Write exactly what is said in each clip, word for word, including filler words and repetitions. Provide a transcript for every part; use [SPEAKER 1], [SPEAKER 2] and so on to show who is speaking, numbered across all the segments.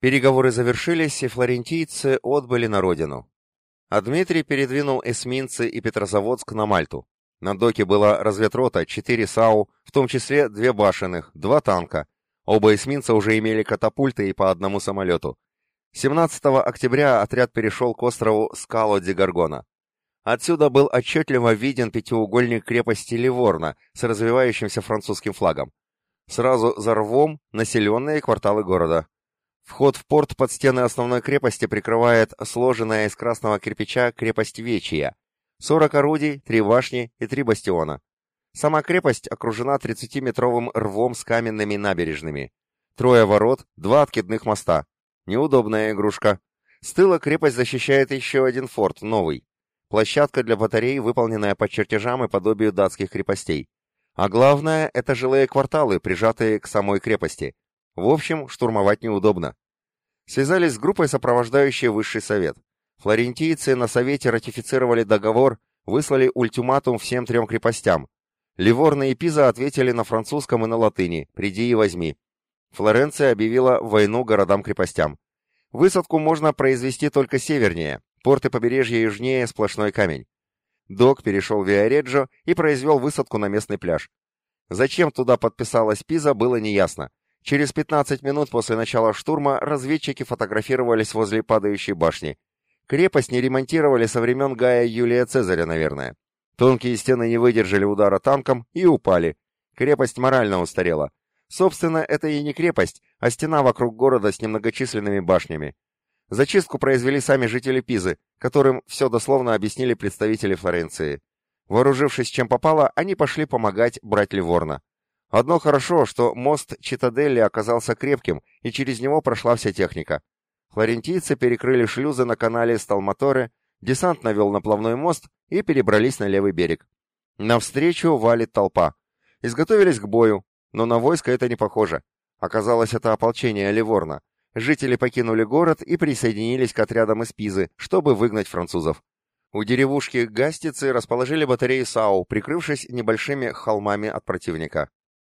[SPEAKER 1] Переговоры завершились, и флорентийцы отбыли на родину. А Дмитрий передвинул эсминцы и Петрозаводск на Мальту. На доке была разведрота, четыре САУ, в том числе две башенных, два танка. Оба эсминца уже имели катапульты и по одному самолету. семнадцатого октября отряд перешел к острову Скало-ди-Гаргона. Отсюда был отчетливо виден пятиугольник крепости Ливорно с развивающимся французским флагом. Сразу за рвом населенные кварталы города. Вход в порт под стены основной крепости прикрывает сложенная из красного кирпича крепость Вечия. сорок орудий, три башни и три бастиона. Сама крепость окружена тридцатиметровым рвом с каменными набережными. Трое ворот, два откидных моста. Неудобная игрушка. С тыла крепость защищает еще один форт, новый. Площадка для батарей, выполненная по чертежам и подобию датских крепостей. А главное, это жилые кварталы, прижатые к самой крепости. В общем, штурмовать неудобно. Связались с группой, сопровождающей высший совет. Флорентийцы на совете ратифицировали договор, выслали ультиматум всем трем крепостям. Ливорно и Пиза ответили на французском и на латыни «приди и возьми». Флоренция объявила войну городам-крепостям. Высадку можно произвести только севернее, порты побережья южнее сплошной камень. Док перешел в Виареджо и произвел высадку на местный пляж. Зачем туда подписалась Пиза, было неясно. Через пятнадцать минут после начала штурма разведчики фотографировались возле падающей башни. Крепость не ремонтировали со времен Гая Юлия Цезаря, наверное. Тонкие стены не выдержали удара танком и упали. Крепость морально устарела. Собственно, это и не крепость, а стена вокруг города с немногочисленными башнями. Зачистку произвели сами жители Пизы, которым все дословно объяснили представители Флоренции. Вооружившись чем попало, они пошли помогать брать Ливорно. Одно хорошо, что мост Читаделли оказался крепким, и через него прошла вся техника. Флорентийцы перекрыли шлюзы на канале Сталматоре, десант навел на плавной мост и перебрались на левый берег. Навстречу валит толпа. Изготовились к бою, но на войско это не похоже. Оказалось, это ополчение Ливорно. Жители покинули город и присоединились к отрядам из Пизы, чтобы выгнать французов. У деревушки Гастицы расположили батареи САУ, прикрывшись небольшими холмами от противника.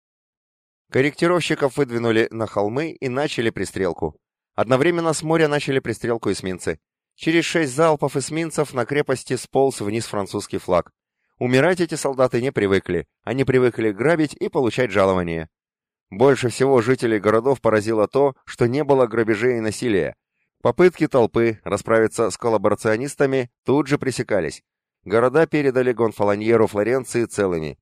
[SPEAKER 1] Корректировщиков выдвинули на холмы и начали пристрелку. Одновременно с моря начали пристрелку эсминцы. Через шесть залпов эсминцев на крепости сполз вниз французский флаг. Умирать эти солдаты не привыкли, они привыкли грабить и получать жалование. Больше всего жителей городов поразило то, что не было грабежей и насилия. Попытки толпы расправиться с коллаборационистами тут же пресекались. Города передали Гонфалоньеру Флоренции целыми.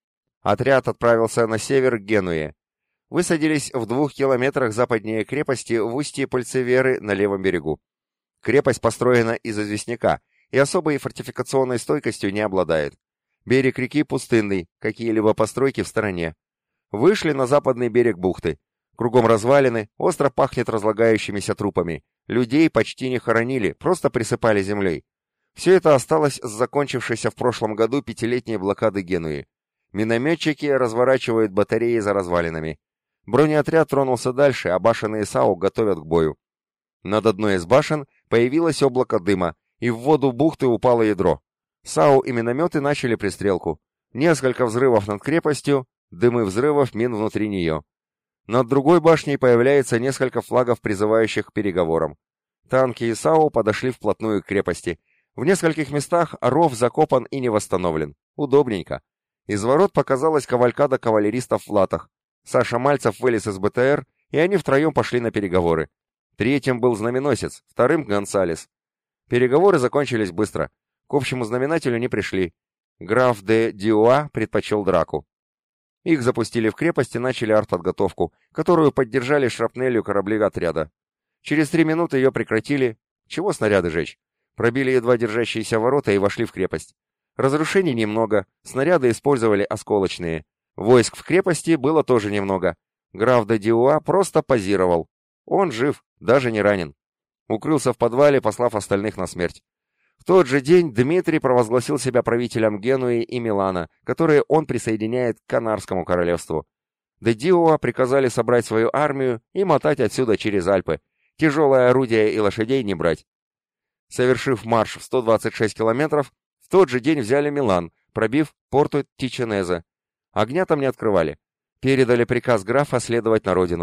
[SPEAKER 1] Отряд отправился на север к Генуе. Высадились в двух километрах западнее крепости в устье Пальцеверы на левом берегу. Крепость построена из известняка и особой фортификационной стойкостью не обладает. Берег реки пустынный, какие-либо постройки в стороне. Вышли на западный берег бухты. Кругом развалины, остров пахнет разлагающимися трупами. Людей почти не хоронили, просто присыпали землей. Все это осталось с закончившейся в прошлом году пятилетней блокады Генуи. Минометчики разворачивают батареи за развалинами. Бронеотряд тронулся дальше, а башенные САУ готовят к бою. Над одной из башен появилось облако дыма, и в воду бухты упало ядро. САУ и минометы начали пристрелку. Несколько взрывов над крепостью, дымы взрывов мин внутри нее. Над другой башней появляется несколько флагов, призывающих к переговорам. Танки и САУ подошли вплотную к крепости. В нескольких местах ров закопан и не восстановлен. Удобненько. Из ворот показалась кавалькада кавалеристов в латах. Саша Мальцев вылез из БТР, и они втроем пошли на переговоры. Третьим был знаменосец, вторым — Гонсалес. Переговоры закончились быстро. К общему знаменателю не пришли. Граф де Диуа предпочел драку. Их запустили в крепость и начали артподготовку, которую поддержали шрапнелью корабли отряда. Через три минуты ее прекратили. Чего снаряды жечь? Пробили едва держащиеся ворота и вошли в крепость. Разрушений немного, снаряды использовали осколочные. Войск в крепости было тоже немного. Граф де Диуа просто позировал. Он жив, даже не ранен. Укрылся в подвале, послав остальных на смерть. В тот же день Дмитрий провозгласил себя правителем Генуи и Милана, которые он присоединяет к Канарскому королевству. Де Диуа приказали собрать свою армию и мотать отсюда через Альпы. Тяжелое орудие и лошадей не брать. Совершив марш в сто двадцать шесть километров, в тот же день взяли Милан, пробив порту Тиченезе. Огня там не открывали. Передали приказ графа следовать на родину.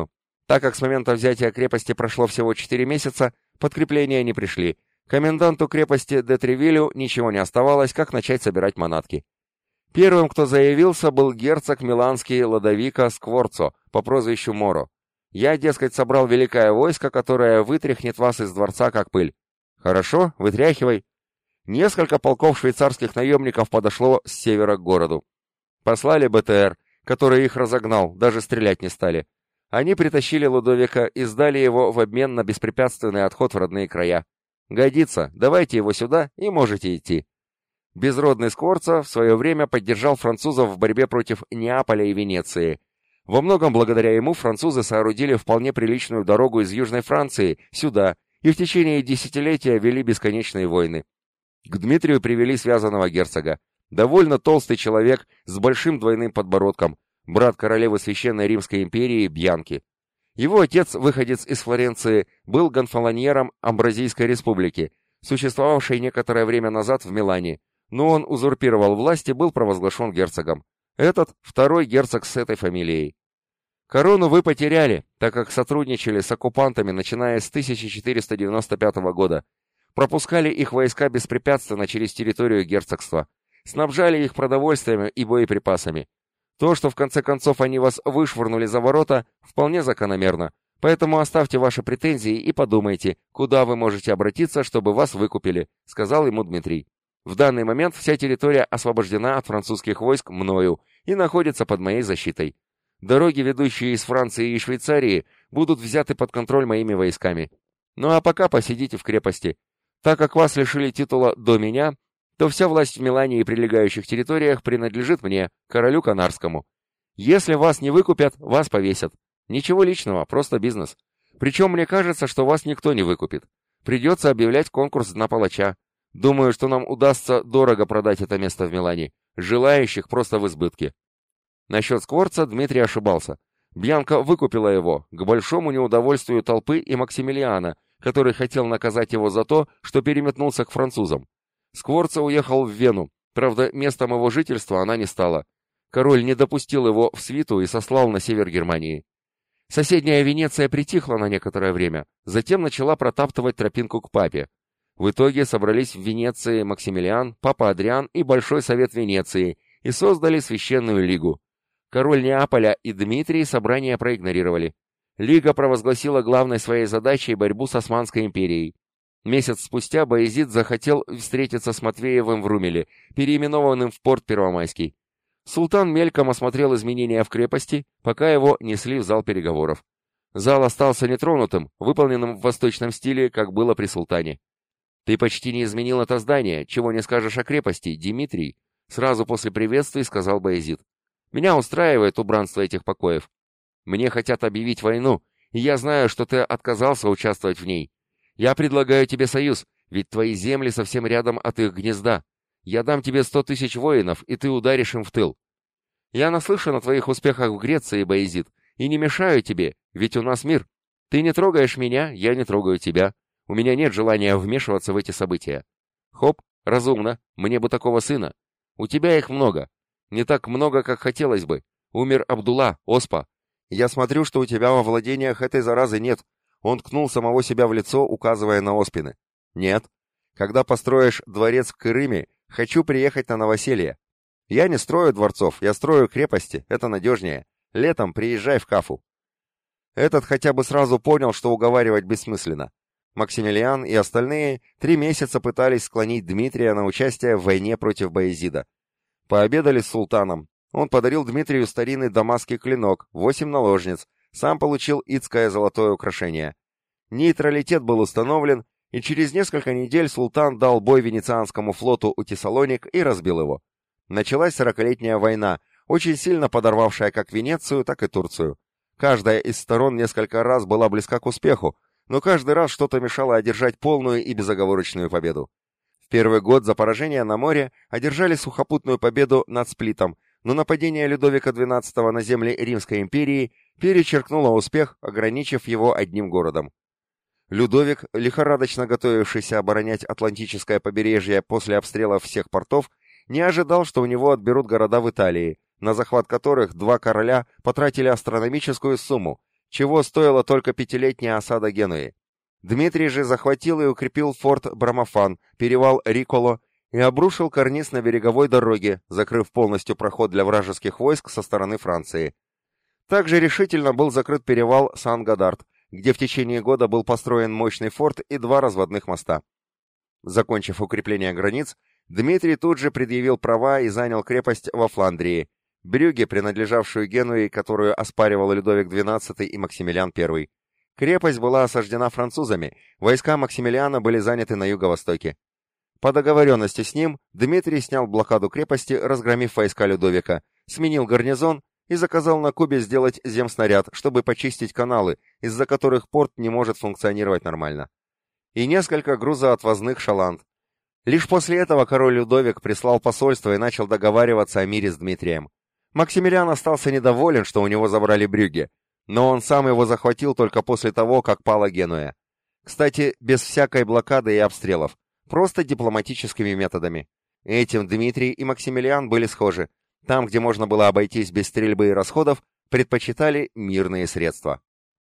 [SPEAKER 1] Так как с момента взятия крепости прошло всего четыре месяца, подкрепления не пришли. Коменданту крепости де Тревилю ничего не оставалось, как начать собирать манатки. Первым, кто заявился, был герцог миланский Лодовико Скворцо по прозвищу Моро. «Я, дескать, собрал великое войско, которое вытряхнет вас из дворца, как пыль». «Хорошо, вытряхивай». Несколько полков швейцарских наемников подошло с севера к городу. Послали бэ тэ эр, который их разогнал, даже стрелять не стали. Они притащили Лудовика и сдали его в обмен на беспрепятственный отход в родные края. «Годится, давайте его сюда и можете идти». Безродный Скворца в свое время поддержал французов в борьбе против Неаполя и Венеции. Во многом благодаря ему французы соорудили вполне приличную дорогу из Южной Франции сюда и в течение десятилетия вели бесконечные войны. К Дмитрию привели связанного герцога. Довольно толстый человек с большим двойным подбородком, брат королевы Священной Римской империи Бьянки. Его отец, выходец из Флоренции, был гонфолоньером Амбразийской республики, существовавшей некоторое время назад в Милане, но он узурпировал власть и был провозглашен герцогом. Этот второй герцог с этой фамилией. Корону вы потеряли, так как сотрудничали с оккупантами, начиная с тысяча четыреста девяносто пятого года. Пропускали их войска беспрепятственно через территорию герцогства. Снабжали их продовольствием и боеприпасами. То, что в конце концов они вас вышвырнули за ворота, вполне закономерно. Поэтому оставьте ваши претензии и подумайте, куда вы можете обратиться, чтобы вас выкупили, сказал ему Дмитрий. В данный момент вся территория освобождена от французских войск мною и находится под моей защитой. Дороги, ведущие из Франции и Швейцарии, будут взяты под контроль моими войсками. Ну а пока посидите в крепости. Так как вас лишили титула до меня, то вся власть в Милане и прилегающих территориях принадлежит мне, королю Канарскому. Если вас не выкупят, вас повесят. Ничего личного, просто бизнес. Причем мне кажется, что вас никто не выкупит. Придется объявлять конкурс на палача. Думаю, что нам удастся дорого продать это место в Милане. Желающих просто в избытке. Насчет Скворца Дмитрий ошибался. Бьянка выкупила его, к большому неудовольствию толпы и Максимилиана, который хотел наказать его за то, что переметнулся к французам. Скворца уехал в Вену, правда, местом его жительства она не стала. Король не допустил его в свиту и сослал на север Германии. Соседняя Венеция притихла на некоторое время, затем начала протаптывать тропинку к папе. В итоге собрались в Венеции Максимилиан, папа Адриан и Большой Совет Венеции и создали Священную Лигу. Король Неаполя и Дмитрий собрание проигнорировали. Лига провозгласила главной своей задачей борьбу с Османской империей. Месяц спустя Баязид захотел встретиться с Матвеевым в Румеле, переименованным в порт Первомайский. Султан мельком осмотрел изменения в крепости, пока его несли в зал переговоров. Зал остался нетронутым, выполненным в восточном стиле, как было при султане. «Ты почти не изменил это здание, чего не скажешь о крепости, Дмитрий», сразу после приветствий сказал Баязид. «Меня устраивает убранство этих покоев. Мне хотят объявить войну, и я знаю, что ты отказался участвовать в ней. Я предлагаю тебе союз, ведь твои земли совсем рядом от их гнезда. Я дам тебе сто тысяч воинов, и ты ударишь им в тыл. Я наслышан о твоих успехах в Греции, Баязид, и не мешаю тебе, ведь у нас мир. Ты не трогаешь меня, я не трогаю тебя. У меня нет желания вмешиваться в эти события. Хоп, разумно, мне бы такого сына. У тебя их много. Не так много, как хотелось бы. Умер Абдулла, оспа. Я смотрю, что у тебя во владениях этой заразы нет. Он ткнул самого себя в лицо, указывая на оспины. Нет. Когда построишь дворец в Кырыме, хочу приехать на новоселье. Я не строю дворцов, я строю крепости, это надежнее. Летом приезжай в Кафу. Этот хотя бы сразу понял, что уговаривать бессмысленно. Максимилиан и остальные три месяца пытались склонить Дмитрия на участие в войне против Баязида. Пообедали с султаном. Он подарил Дмитрию старинный дамасский клинок, восемь наложниц, сам получил ицкое золотое украшение. Нейтралитет был установлен, и через несколько недель султан дал бой венецианскому флоту у Тессалоник и разбил его. Началась сорокалетняя война, очень сильно подорвавшая как Венецию, так и Турцию. Каждая из сторон несколько раз была близка к успеху, но каждый раз что-то мешало одержать полную и безоговорочную победу. В первый год за поражение на море одержали сухопутную победу над Сплитом, но нападение Людовика двенадцатого на земли Римской империи перечеркнуло успех, ограничив его одним городом. Людовик, лихорадочно готовившийся оборонять Атлантическое побережье после обстрелов всех портов, не ожидал, что у него отберут города в Италии, на захват которых два короля потратили астрономическую сумму – чего стоила только пятилетняя осада Генуи. Дмитрий же захватил и укрепил форт Брамофан, перевал Риколо и обрушил карниз на береговой дороге, закрыв полностью проход для вражеских войск со стороны Франции. Также решительно был закрыт перевал Сан-Годард, где в течение года был построен мощный форт и два разводных моста. Закончив укрепление границ, Дмитрий тут же предъявил права и занял крепость во Фландрии, Брюгге, принадлежавшую Генуи, которую оспаривал Людовик двенадцатый и Максимилиан первый. Крепость была осаждена французами, войска Максимилиана были заняты на юго-востоке. По договоренности с ним Дмитрий снял блокаду крепости, разгромив войска Людовика, сменил гарнизон и заказал на Кубе сделать земснаряд, чтобы почистить каналы, из-за которых порт не может функционировать нормально. И несколько грузоотвозных шаланд. Лишь после этого король Людовик прислал посольство и начал договариваться о мире с Дмитрием. Максимилиан остался недоволен, что у него забрали Брюгге, но он сам его захватил только после того, как пала Генуя. Кстати, без всякой блокады и обстрелов, просто дипломатическими методами. Этим Дмитрий и Максимилиан были схожи. Там, где можно было обойтись без стрельбы и расходов, предпочитали мирные средства.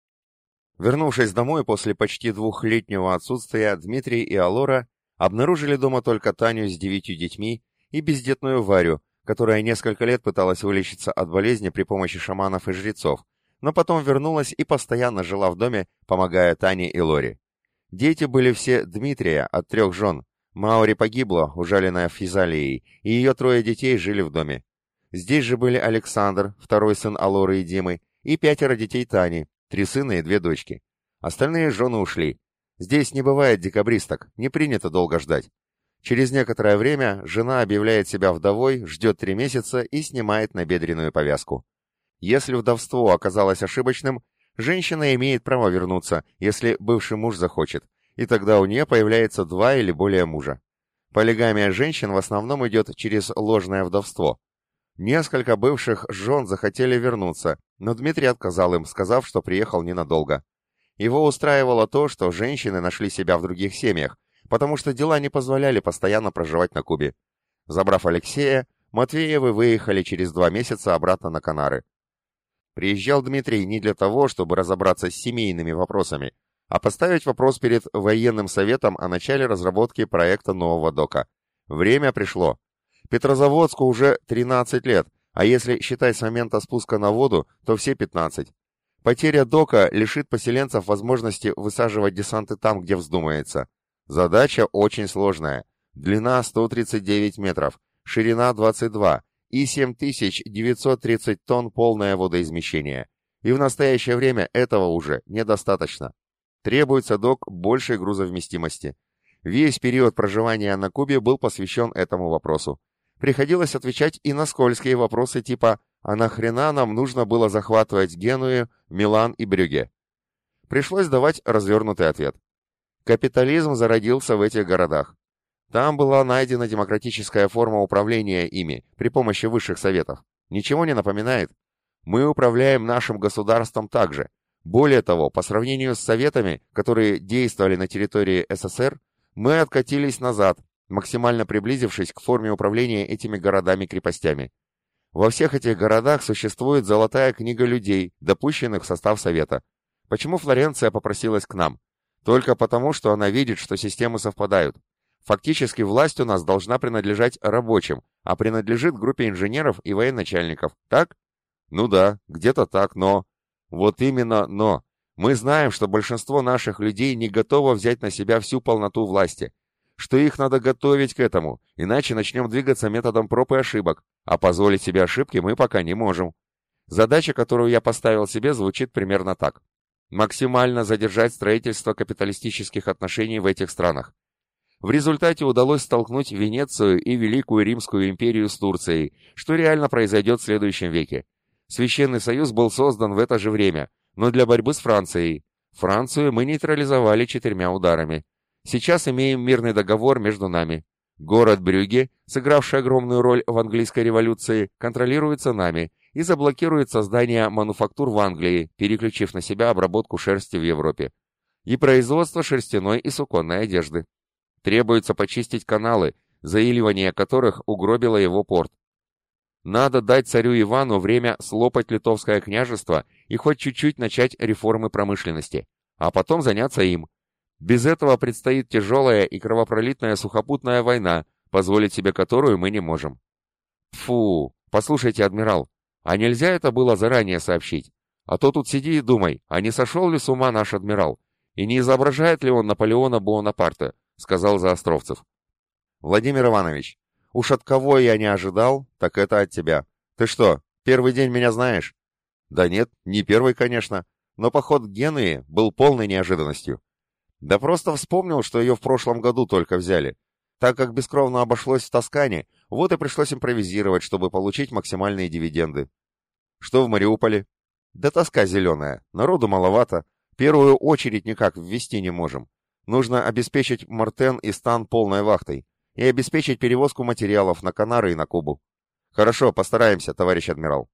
[SPEAKER 1] Вернувшись домой после почти двухлетнего отсутствия, Дмитрий и Алора обнаружили дома только Таню с девятью детьми и бездетную Варю, которая несколько лет пыталась вылечиться от болезни при помощи шаманов и жрецов, но потом вернулась и постоянно жила в доме, помогая Тане и Лоре. Дети были все Дмитрия от трех жен. Маури погибла, ужаленная физалией, и ее трое детей жили в доме. Здесь же были Александр, второй сын Алоры и Димы, и пятеро детей Тани, три сына и две дочки. Остальные жены ушли. Здесь не бывает декабристок, не принято долго ждать. Через некоторое время жена объявляет себя вдовой, ждет три месяца и снимает набедренную повязку. Если вдовство оказалось ошибочным, женщина имеет право вернуться, если бывший муж захочет, и тогда у нее появляется два или более мужа. Полигамия женщин в основном идет через ложное вдовство. Несколько бывших жен захотели вернуться, но Дмитрий отказал им, сказав, что приехал ненадолго. Его устраивало то, что женщины нашли себя в других семьях, потому что дела не позволяли постоянно проживать на Кубе. Забрав Алексея, Матвеевы выехали через два месяца обратно на Канары. Приезжал Дмитрий не для того, чтобы разобраться с семейными вопросами, а поставить вопрос перед военным советом о начале разработки проекта нового дока. Время пришло. Петрозаводску уже тринадцать лет, а если считать с момента спуска на воду, то все пятнадцать. Потеря дока лишит поселенцев возможности высаживать десанты там, где вздумается. Задача очень сложная. Длина сто тридцать девять метров, ширина двадцать два и семь тысяч девятьсот тридцать тонн полное водоизмещение. И в настоящее время этого уже недостаточно. Требуется док большей грузовместимости. Весь период проживания на Кубе был посвящен этому вопросу. Приходилось отвечать и на скользкие вопросы типа «А нахрена нам нужно было захватывать Геную, Милан и Брюгге?» Пришлось давать развернутый ответ. Капитализм зародился в этих городах. Там была найдена демократическая форма управления ими при помощи высших советов. Ничего не напоминает? Мы управляем нашим государством так же. Более того, по сравнению с советами, которые действовали на территории СССР, мы откатились назад, максимально приблизившись к форме управления этими городами-крепостями. Во всех этих городах существует золотая книга людей, допущенных в состав совета. Почему Флоренция попросилась к нам? Только потому, что она видит, что системы совпадают. Фактически власть у нас должна принадлежать рабочим, а принадлежит группе инженеров и военачальников, так? Ну да, где-то так, но... Вот именно «но». Мы знаем, что большинство наших людей не готово взять на себя всю полноту власти, что их надо готовить к этому, иначе начнем двигаться методом проб и ошибок, а позволить себе ошибки мы пока не можем. Задача, которую я поставил себе, звучит примерно так. Максимально задержать строительство капиталистических отношений в этих странах. В результате удалось столкнуть Венецию и Великую Римскую империю с Турцией, что реально произойдет в следующем веке. Священный союз был создан в это же время, но для борьбы с Францией. Францию мы нейтрализовали четырьмя ударами. Сейчас имеем мирный договор между нами. Город Брюгге, сыгравший огромную роль в английской революции, контролируется нами и заблокирует создание мануфактур в Англии, переключив на себя обработку шерсти в Европе. И производство шерстяной и суконной одежды. Требуется почистить каналы, заиливание которых угробило его порт.
[SPEAKER 2] Надо дать царю Ивану время слопать литовское княжество и хоть чуть-чуть начать реформы промышленности, а потом заняться им. Без этого предстоит тяжелая и кровопролитная сухопутная война, позволить себе которую мы не можем. Фу, послушайте, адмирал, а нельзя это было заранее сообщить? А то тут сиди и думай, а не сошел ли с ума наш адмирал? И не изображает ли он Наполеона Буонапарте? Сказал Заостровцев.
[SPEAKER 1] Владимир Иванович, уж от кого я не ожидал, так это от тебя. Ты что, первый день меня знаешь? Да нет, не первый, конечно, но поход к Генуе был полной неожиданностью. Да просто вспомнил, что ее в прошлом году только взяли. Так как бескровно обошлось в Тоскане, вот и пришлось импровизировать, чтобы получить максимальные дивиденды. Что в Мариуполе? Да тоска зеленая, народу маловато, первую очередь никак ввести не можем. Нужно обеспечить Мартен и Стан полной вахтой и обеспечить перевозку материалов на Канары и на Кубу. Хорошо, постараемся, товарищ адмирал.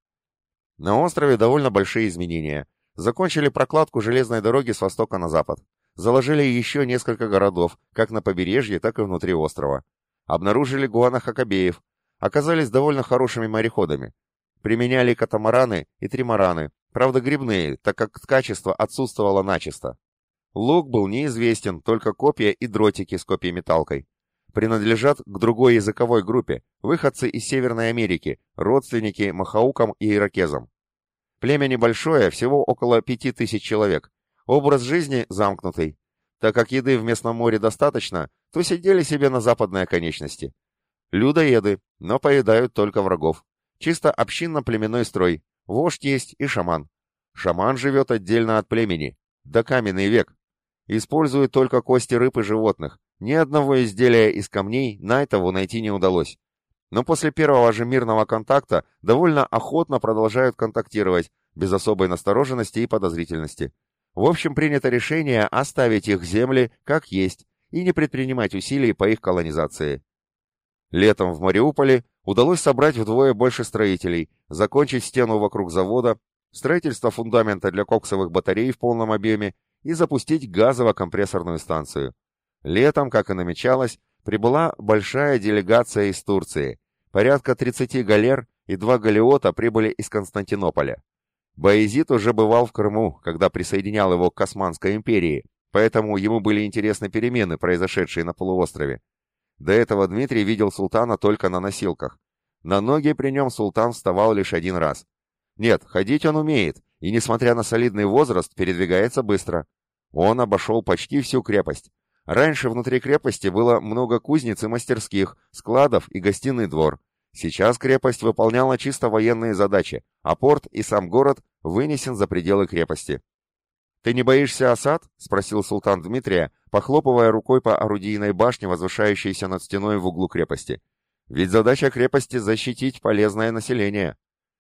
[SPEAKER 1] На острове довольно большие изменения. Закончили прокладку железной дороги с востока на запад. Заложили еще несколько городов, как на побережье, так и внутри острова. Обнаружили гуанохакобеев, оказались довольно хорошими мореходами. Применяли катамараны и тримараны, правда грибные, так как качество отсутствовало начисто. Лук был неизвестен, только копья и дротики с копьеметалкой. Принадлежат к другой языковой группе, выходцы из Северной Америки, родственники махаукам и иракезам. Племя небольшое, всего около пяти тысяч человек. Образ жизни замкнутый. Так как еды в местном море достаточно, то сидели себе на западной оконечности. Людоеды, но поедают только врагов. Чисто общинно-племенной строй. Вождь есть и шаман. Шаман живет отдельно от племени. До каменный век. Использует только кости рыб и животных. Ни одного изделия из камней Найтову найти не удалось. Но после первого же мирного контакта довольно охотно продолжают контактировать, без особой настороженности и подозрительности. В общем, принято решение оставить их земли как есть и не предпринимать усилий по их колонизации. Летом в Мариуполе удалось собрать вдвое больше строителей, закончить стену вокруг завода, строительство фундамента для коксовых батарей в полном объеме и запустить газово-компрессорную станцию. Летом, как и намечалось, прибыла большая делегация из Турции. Порядка тридцати галер и два галеота прибыли из Константинополя. Баязид уже бывал в Крыму, когда присоединял его к Османской империи, поэтому ему были интересны перемены, произошедшие на полуострове. До этого Дмитрий видел султана только на носилках. На ноги при нем султан вставал лишь один раз. Нет, ходить он умеет, и, несмотря на солидный возраст, передвигается быстро. Он обошел почти всю крепость. Раньше внутри крепости было много кузнец и мастерских, складов и гостиный двор. Сейчас крепость выполняла чисто военные задачи, а порт и сам город вынесен за пределы крепости. «Ты не боишься осад?» — спросил султан Дмитрия, похлопывая рукой по орудийной башне, возвышающейся над стеной в углу крепости. «Ведь задача крепости — защитить полезное население.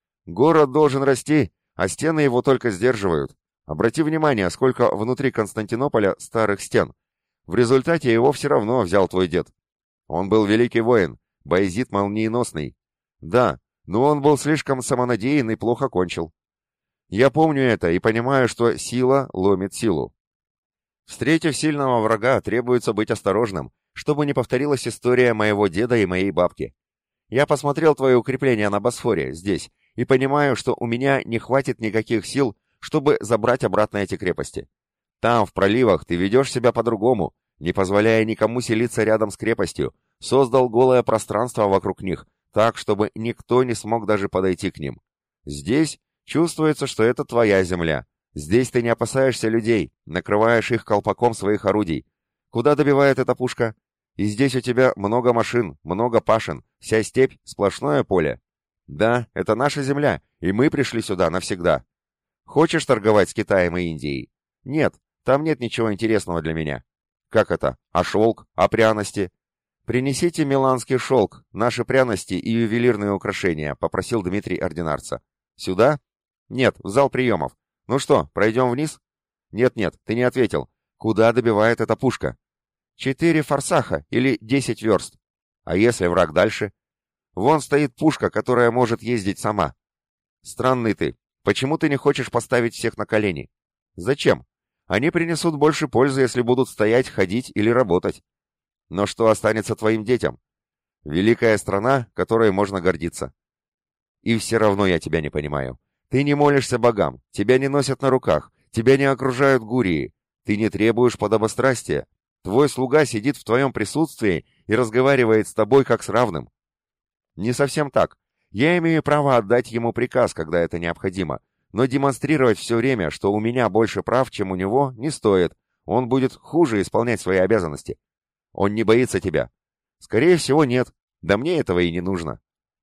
[SPEAKER 1] Город должен расти, а стены его только сдерживают. Обрати внимание, сколько внутри Константинополя старых стен. В результате его все равно взял твой дед. Он был великий воин, Баязид молниеносный. Да, но он был слишком самонадеян и плохо кончил. Я помню это и понимаю, что сила ломит силу. Встретив сильного врага, требуется быть осторожным, чтобы не повторилась история моего деда и моей бабки. Я посмотрел твои укрепления на Босфоре, здесь, и понимаю, что у меня не хватит никаких сил, чтобы забрать обратно эти крепости. Там, в проливах, ты ведешь себя по-другому, не позволяя никому селиться рядом с крепостью, создал голое пространство вокруг них, так, чтобы никто не смог даже подойти к ним. Здесь чувствуется, что это твоя земля. Здесь ты не опасаешься людей, накрываешь их колпаком своих орудий. Куда добивает эта пушка? И здесь у тебя много машин, много пашин, вся степь — сплошное поле. Да, это наша земля, и мы пришли сюда навсегда. Хочешь торговать с Китаем и Индией? Нет, там нет ничего интересного для меня. Как это? А шелк? А пряности? Принесите миланский шелк, наши пряности и ювелирные украшения, попросил Дмитрий ординарца. Сюда? Нет, в зал приемов. Ну что, пройдем вниз? Нет-нет, ты не ответил. Куда добивает эта пушка? Четыре форсаха или десять верст. А если враг дальше? Вон стоит пушка, которая может ездить сама. Странный ты. Почему ты не хочешь поставить всех на колени? Зачем? Они принесут больше пользы, если будут стоять, ходить или работать. Но что останется твоим детям? Великая страна, которой можно гордиться. И все равно я тебя не понимаю. Ты не молишься богам, тебя не носят на руках, тебя не окружают гурии, ты не требуешь подобострастия. Твой слуга сидит в твоем присутствии и разговаривает с тобой как с равным. Не совсем так. Я имею право отдать ему приказ, когда это необходимо, но демонстрировать все время, что у меня больше прав, чем у него, не стоит. Он будет хуже исполнять свои обязанности. Он не боится тебя. Скорее всего, нет. Да мне этого и не нужно.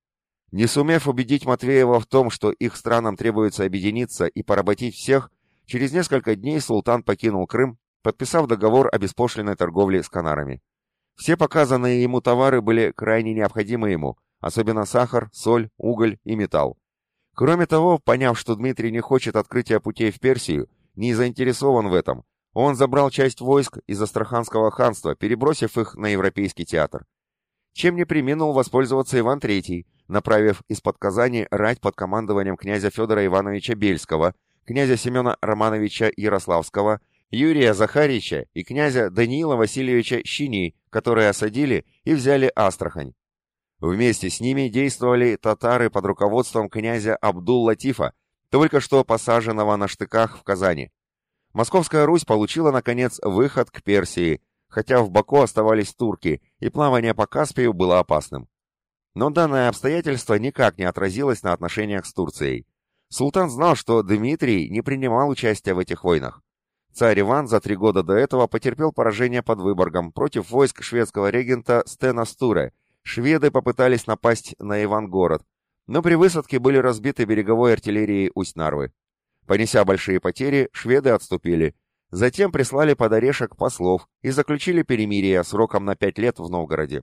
[SPEAKER 1] Не сумев убедить Матвеева в том, что их странам требуется объединиться и поработить всех, через несколько дней султан покинул Крым, подписав договор о беспошлинной торговле с канарами. Все показанные ему товары были крайне необходимы ему, особенно сахар, соль, уголь и металл. Кроме того, поняв, что Дмитрий не хочет открытия путей в Персию, не заинтересован в этом, он забрал часть войск из Астраханского ханства, перебросив их на Европейский театр. Чем не преминул воспользоваться Иван Третий, направив из-под Казани рать под командованием князя Федора Ивановича Бельского, князя Семена Романовича Ярославского, Юрия Захарича и князя Даниила Васильевича Щини, которые осадили и взяли Астрахань. Вместе с ними действовали татары под руководством князя Абдул-Латифа, только что посаженного на штыках в Казани. Московская Русь получила, наконец, выход к Персии, хотя в Баку оставались турки, и плавание по Каспию было опасным. Но данное обстоятельство никак не отразилось на отношениях с Турцией. Султан знал, что Дмитрий не принимал участия в этих войнах. Царь Иван за три года до этого потерпел поражение под Выборгом против войск шведского регента Стена Стуре. Шведы попытались напасть на Ивангород, но при высадке были разбиты береговой артиллерией Усть-Нарвы. Понеся большие потери, шведы отступили. Затем прислали под орешек послов и заключили перемирие сроком на пять лет в Новгороде.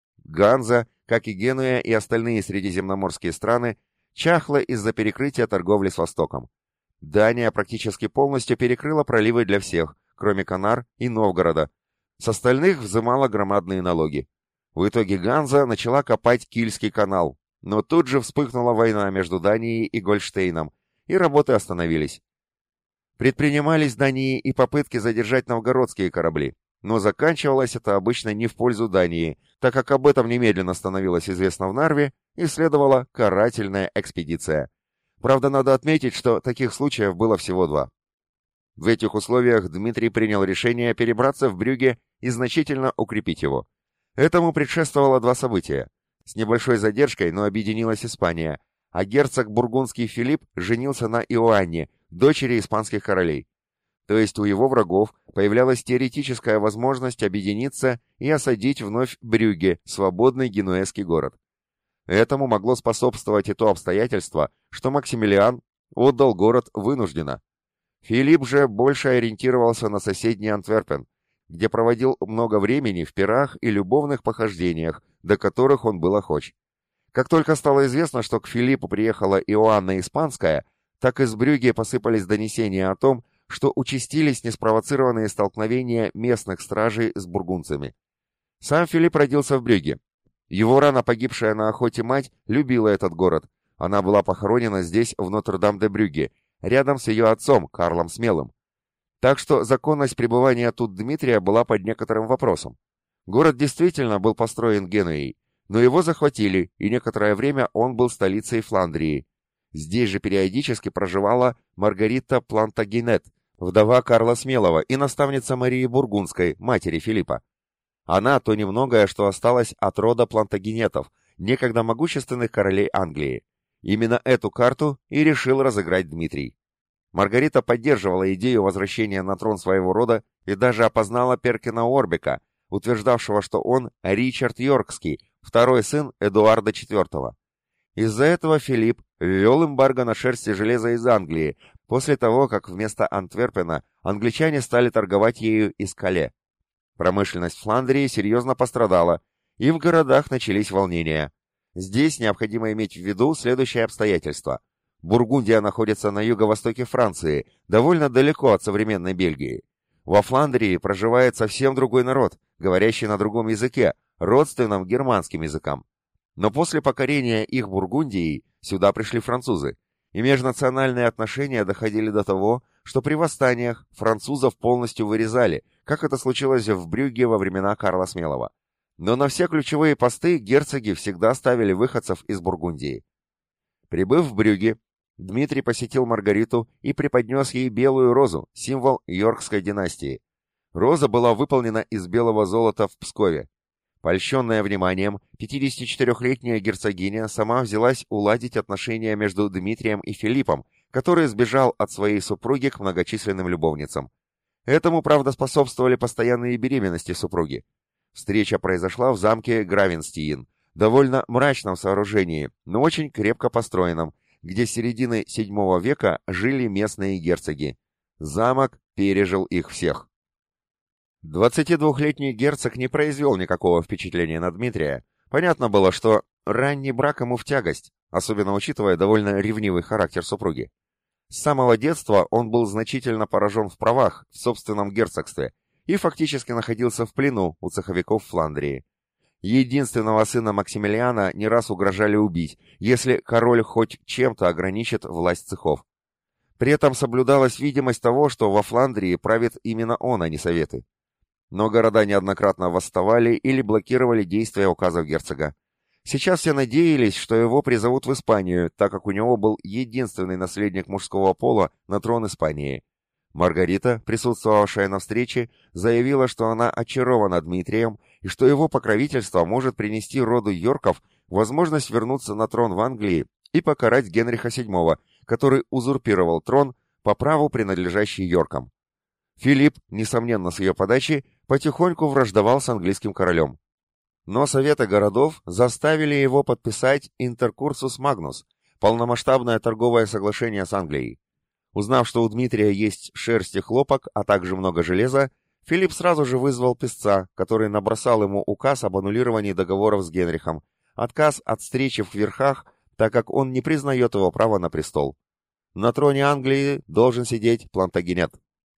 [SPEAKER 1] Ганза, как и Генуя и остальные средиземноморские страны, чахла из-за перекрытия торговли с Востоком. Дания практически полностью перекрыла проливы для всех, кроме Канар и Новгорода. С остальных взимала громадные налоги. В итоге Ганза начала копать Кильский канал, но тут же вспыхнула война между Данией и Гольштейном, и работы остановились. Предпринимались Дании и попытки задержать новгородские корабли, но заканчивалось это обычно не в пользу Дании, так как об этом немедленно становилось известно в Нарве и следовала карательная экспедиция. Правда, надо отметить, что таких случаев было всего два. В этих условиях Дмитрий принял решение перебраться в Брюгге и значительно укрепить его. Этому предшествовало два события. С небольшой задержкой, но объединилась Испания, а герцог бургундский Филипп женился на Иоанне, дочери испанских королей. То есть у его врагов появлялась теоретическая возможность объединиться и осадить вновь Брюгге, свободный генуэзский город. Этому могло способствовать и то обстоятельство, что Максимилиан отдал город вынужденно. Филипп же больше ориентировался на соседний Антверпен, где проводил много времени в пирах и любовных похождениях, до которых он был охоч. Как только стало известно, что к Филиппу приехала Иоанна Испанская, так из Брюгге посыпались донесения о том, что участились неспровоцированные столкновения местных стражей с бургундцами. Сам Филипп родился в Брюгге. Его рано погибшая на охоте мать любила этот город. Она была похоронена здесь, в Нотр-Дам-де-Брюгге, рядом с ее отцом, Карлом Смелым. Так что законность пребывания тут Дмитрия была под некоторым вопросом. Город действительно был построен Генуей, но его захватили, и некоторое время он был столицей Фландрии. Здесь же периодически проживала Маргарита Плантагенет, вдова Карла Смелого и наставница Марии Бургундской, матери Филиппа. Она то немногое, что осталось от рода Плантагенетов, некогда могущественных королей Англии. Именно эту карту и решил разыграть Дмитрий. Маргарита поддерживала идею возвращения на трон своего рода и даже опознала Перкина Орбека, утверждавшего, что он Ричард Йоркский, второй сын Эдуарда четвёртого. Из-за этого Филипп ввел эмбарго на шерсть и железо из Англии, после того, как вместо Антверпена англичане стали торговать ею из Кале. Промышленность Фландрии серьезно пострадала, и в городах начались волнения. Здесь необходимо иметь в виду следующее обстоятельство. Бургундия находится на юго-востоке Франции, довольно далеко от современной Бельгии. Во Фландрии проживает совсем другой народ, говорящий на другом языке, родственном германским языкам. Но после покорения их Бургундией сюда пришли французы, и межнациональные отношения доходили до того, что при восстаниях французов полностью вырезали, как это случилось в Брюгге во времена Карла Смелого. Но на все ключевые посты герцоги всегда ставили выходцев из Бургундии. Прибыв в Брюгге, Дмитрий посетил Маргариту и преподнес ей белую розу, символ Йоркской династии. Роза была выполнена из белого золота в Пскове. Польщенная вниманием, пятидесятичетырехлетняя герцогиня сама взялась уладить отношения между Дмитрием и Филиппом, который сбежал от своей супруги к многочисленным любовницам. Этому, правда, способствовали постоянные беременности супруги. Встреча произошла в замке Гравенстиин, довольно мрачном сооружении, но очень крепко построенном, где с середины седьмого века жили местные герцоги. Замок пережил их всех. Двадцатидвухлетний герцог не произвел никакого впечатления на Дмитрия. Понятно было, что ранний брак ему в тягость, особенно учитывая довольно ревнивый характер супруги. С самого детства он был значительно поражен в правах в собственном герцогстве и фактически находился в плену у цеховиков Фландрии. Единственного сына Максимилиана не раз угрожали убить, если король хоть чем-то ограничит власть цехов. При этом соблюдалась видимость того, что во Фландрии правит именно он, а не советы. Но города неоднократно восставали или блокировали действия указов герцога. Сейчас все надеялись, что его призовут в Испанию, так как у него был единственный наследник мужского пола на трон Испании. Маргарита, присутствовавшая на встрече, заявила, что она очарована Дмитрием и что его покровительство может принести роду Йорков возможность вернуться на трон в Англии и покарать Генриха седьмого, который узурпировал трон по праву, принадлежащий Йоркам. Филипп, несомненно с ее подачи, потихоньку враждовал с английским королем. Но советы городов заставили его подписать Интеркурсус Магнус, полномасштабное торговое соглашение с Англией. Узнав, что у Дмитрия есть шерсть и хлопок, а также много железа, Филипп сразу же вызвал писца, который набросал ему указ об аннулировании договоров с Генрихом, отказ от встречи в верхах, так как он не признает его права на престол. На троне Англии должен сидеть Плантагенет.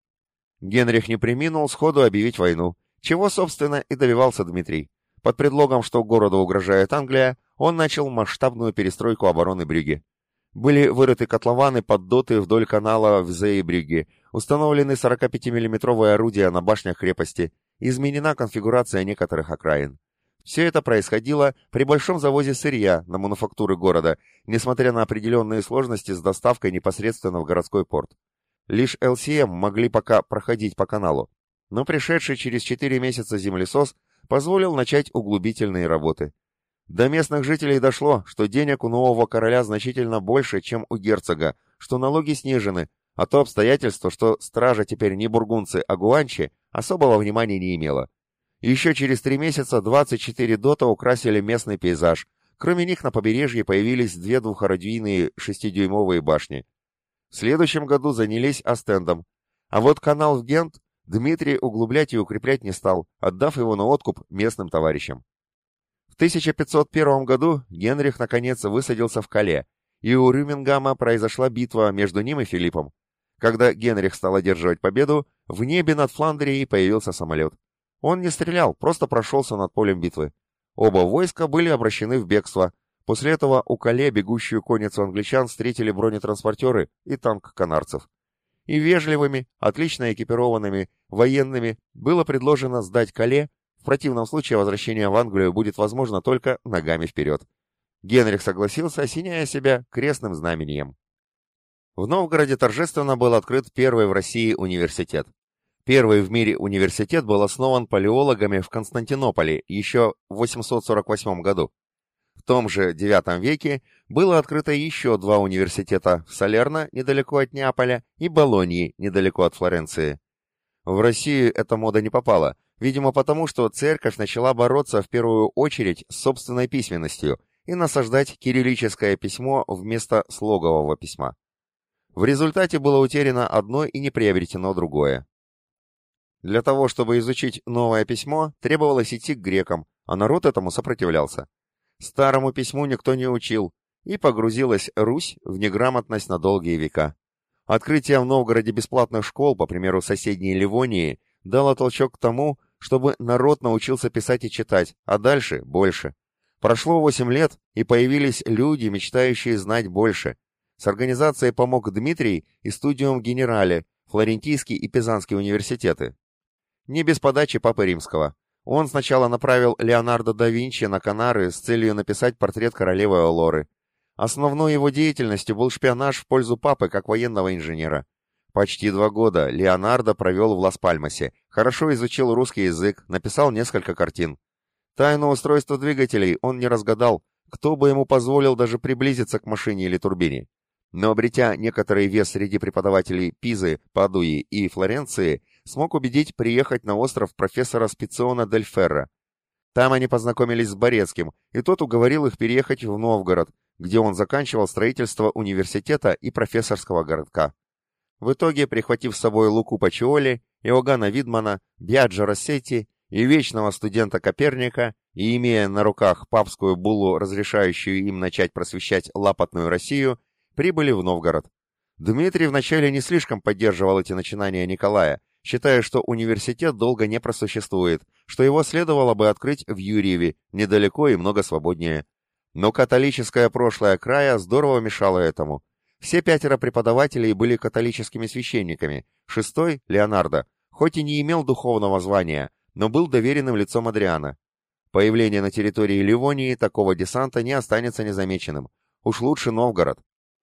[SPEAKER 1] Генрих не преминул сходу объявить войну, чего, собственно, и добивался Дмитрий. Под предлогом, что городу угрожает Англия, он начал масштабную перестройку обороны Брюгге. Были вырыты котлованы под доты вдоль канала в Зее-Брюгге, установлены сорокапятимиллиметровые орудия на башнях крепости, изменена конфигурация некоторых окраин. Все это происходило при большом завозе сырья на мануфактуры города, несмотря на определенные сложности с доставкой непосредственно в городской порт. Лишь эл си эм могли пока проходить по каналу, но пришедший через четыре месяца землесос позволил начать углубительные работы. До местных жителей дошло, что денег у нового короля значительно больше, чем у герцога, что налоги снижены, а то обстоятельство, что стража теперь не бургунцы, а гуанчи, особого внимания не имело. Еще через три месяца двадцать четыре дота украсили местный пейзаж. Кроме них на побережье появились две двухорудийные шестидюймовые башни. В следующем году занялись Остендом, а вот канал в Гент Дмитрий углублять и укреплять не стал, отдав его на откуп местным товарищам. В тысяча пятьсот первом году Генрих наконец высадился в Кале, и у Рюмингама произошла битва между ним и Филиппом. Когда Генрих стал одерживать победу, в небе над Фландрией появился самолет. Он не стрелял, просто прошелся над полем битвы. Оба войска были обращены в бегство. После этого у Кале бегущую конницу англичан встретили бронетранспортеры и танк канарцев. И вежливыми, отлично экипированными, военными было предложено сдать Кале, в противном случае возвращение в Англию будет возможно только ногами вперед. Генрих согласился, осеняя себя крестным знамением. В Новгороде торжественно был открыт первый в России университет. Первый в мире университет был основан палеологами в Константинополе еще в восемьсот сорок восьмом году. В том же девятом веке было открыто еще два университета в Салерно, недалеко от Неаполя, и Болоньи, недалеко от Флоренции. В Россию эта мода не попала, видимо потому, что церковь начала бороться в первую очередь с собственной письменностью и насаждать кириллическое письмо вместо слогового письма. В результате было утеряно одно и не приобретено другое. Для того, чтобы изучить новое письмо, требовалось идти к грекам, а народ этому сопротивлялся. Старому письму никто не учил, и погрузилась Русь в неграмотность на долгие века. Открытие в Новгороде бесплатных школ, по примеру соседней Ливонии, дало толчок к тому, чтобы народ научился писать и читать, а дальше больше. Прошло восемь лет, и появились люди, мечтающие знать больше. С организацией помог Дмитрий и студиум Генерале, Флорентийский и Пизанский университеты. Не без подачи Папы Римского. Он сначала направил Леонардо да Винчи на Канары с целью написать портрет королевы Ауроры. Основной его деятельностью был шпионаж в пользу папы как военного инженера. Почти два года Леонардо провел в Лас-Пальмасе, хорошо изучил русский язык, написал несколько картин. Тайну устройства двигателей он не разгадал, кто бы ему позволил даже приблизиться к машине или турбине. Но обретя некоторый вес среди преподавателей Пизы, Падуи и Флоренции, смог убедить приехать на остров профессора Спициона дель Ферро. Там они познакомились с Борецким, и тот уговорил их переехать в Новгород, где он заканчивал строительство университета и профессорского городка. В итоге, прихватив с собой Луку Пачиоли, Иоганна Видмана, Бьяджо Рассетти и вечного студента Коперника, и имея на руках папскую буллу, разрешающую им начать просвещать лапотную Россию, прибыли в Новгород. Дмитрий вначале не слишком поддерживал эти начинания Николая, считая, что университет долго не просуществует, что его следовало бы открыть в Юрьеве, недалеко и много свободнее. Но католическое прошлое края здорово мешало этому. Все пятеро преподавателей были католическими священниками, шестой, Леонардо, хоть и не имел духовного звания, но был доверенным лицом Адриана. Появление на территории Ливонии такого десанта не останется незамеченным. Уж лучше Новгород.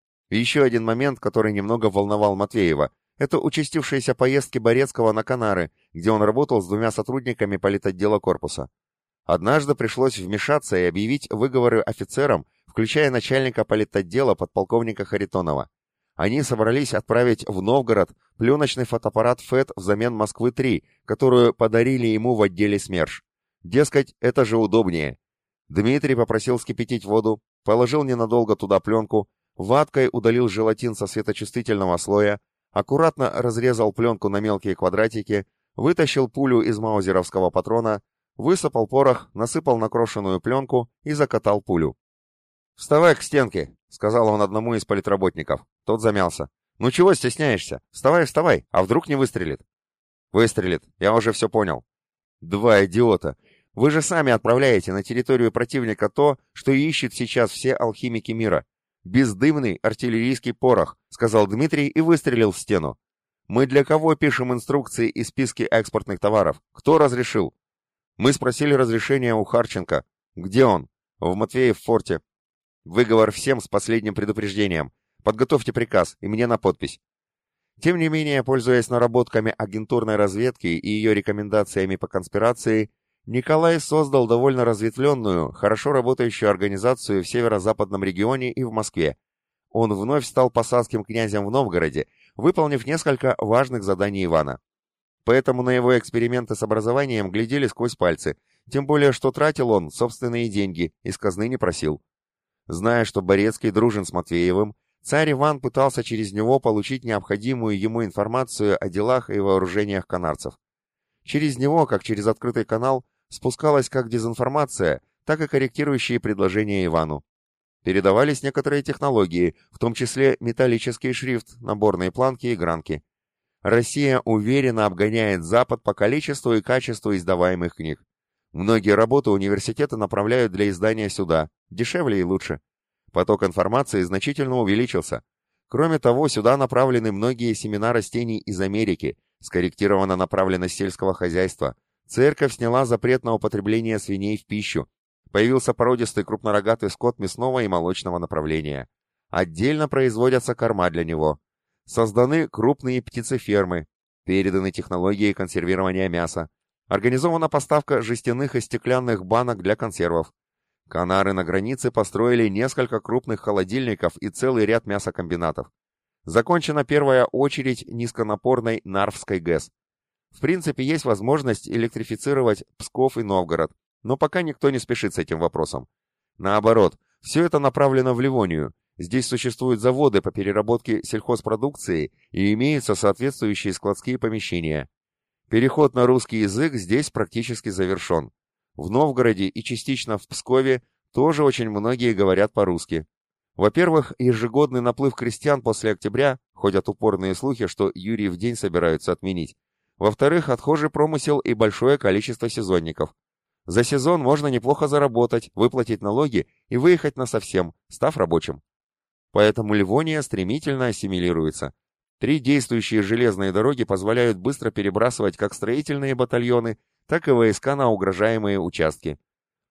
[SPEAKER 1] Еще один момент, который немного волновал Матвеева, это участившиеся поездки Борецкого на Канары, где он работал с двумя сотрудниками политотдела корпуса. Однажды пришлось вмешаться и объявить выговоры офицерам, включая начальника политотдела подполковника Харитонова. Они собрались отправить в Новгород пленочный фотоаппарат ФЭТ взамен Москвы-три, которую подарили ему в отделе СМЕРШ. Дескать, это же удобнее. Дмитрий попросил вскипятить воду, положил ненадолго туда пленку, ваткой удалил желатин со светочувствительного слоя, аккуратно разрезал пленку на мелкие квадратики, вытащил пулю из маузеровского патрона, высыпал порох, насыпал на крошеную пленку и закатал пулю. «Вставай к стенке», — сказал он одному из политработников. Тот замялся. «Ну чего стесняешься? Вставай, вставай, а вдруг не выстрелит?» «Выстрелит, я уже все понял». «Два идиота! Вы же сами отправляете на территорию противника то, что ищут сейчас все алхимики мира. Бездымный артиллерийский порох», — сказал Дмитрий и выстрелил в стену. «Мы для кого пишем инструкции и списки экспортных товаров? Кто разрешил?» «Мы спросили разрешения у Харченко. Где он?» «В Матвеев форте». «Выговор всем с последним предупреждением. Подготовьте приказ, и мне на подпись». Тем не менее, пользуясь наработками агентурной разведки и ее рекомендациями по конспирации, Николай создал довольно разветвленную, хорошо работающую организацию в северо-западном регионе и в Москве. Он вновь стал посадским князем в Новгороде, выполнив несколько важных заданий Ивана. Поэтому на его эксперименты с образованием глядели сквозь пальцы, тем более что тратил он собственные деньги, из казны не просил. Зная, что Борецкий дружен с Матвеевым, царь Иван пытался через него получить необходимую ему информацию о делах и вооружениях канарцев. Через него, как через открытый канал, спускалась как дезинформация, так и корректирующие предложения Ивану. Передавались некоторые технологии, в том числе металлический шрифт, наборные планки и гранки. Россия уверенно обгоняет Запад по количеству и качеству издаваемых книг. Многие работы университеты направляют для издания сюда, дешевле и лучше. Поток информации значительно увеличился. Кроме того, сюда направлены многие семена растений из Америки, скорректирована направленность сельского хозяйства. Церковь сняла запрет на употребление свиней в пищу. Появился породистый крупнорогатый скот мясного и молочного направления. Отдельно производятся корма для него. Созданы крупные птицефермы. Переданы технологии консервирования мяса. Организована поставка жестяных и стеклянных банок для консервов. Канары на границе построили несколько крупных холодильников и целый ряд мясокомбинатов. Закончена первая очередь низконапорной Нарвской ГЭС. В принципе, есть возможность электрифицировать Псков и Новгород, но пока никто не спешит с этим вопросом. Наоборот, все это направлено в Ливонию. Здесь существуют заводы по переработке сельхозпродукции и имеются соответствующие складские помещения. Переход на русский язык здесь практически завершен. В Новгороде и частично в Пскове тоже очень многие говорят по-русски. Во-первых, ежегодный наплыв крестьян после октября, ходят упорные слухи, что Юрьев день собираются отменить. Во-вторых, отхожий промысел и большое количество сезонников. За сезон можно неплохо заработать, выплатить налоги и выехать насовсем, став рабочим. Поэтому Ливония стремительно ассимилируется. Три действующие железные дороги позволяют быстро перебрасывать как строительные батальоны, так и войска на угрожаемые участки.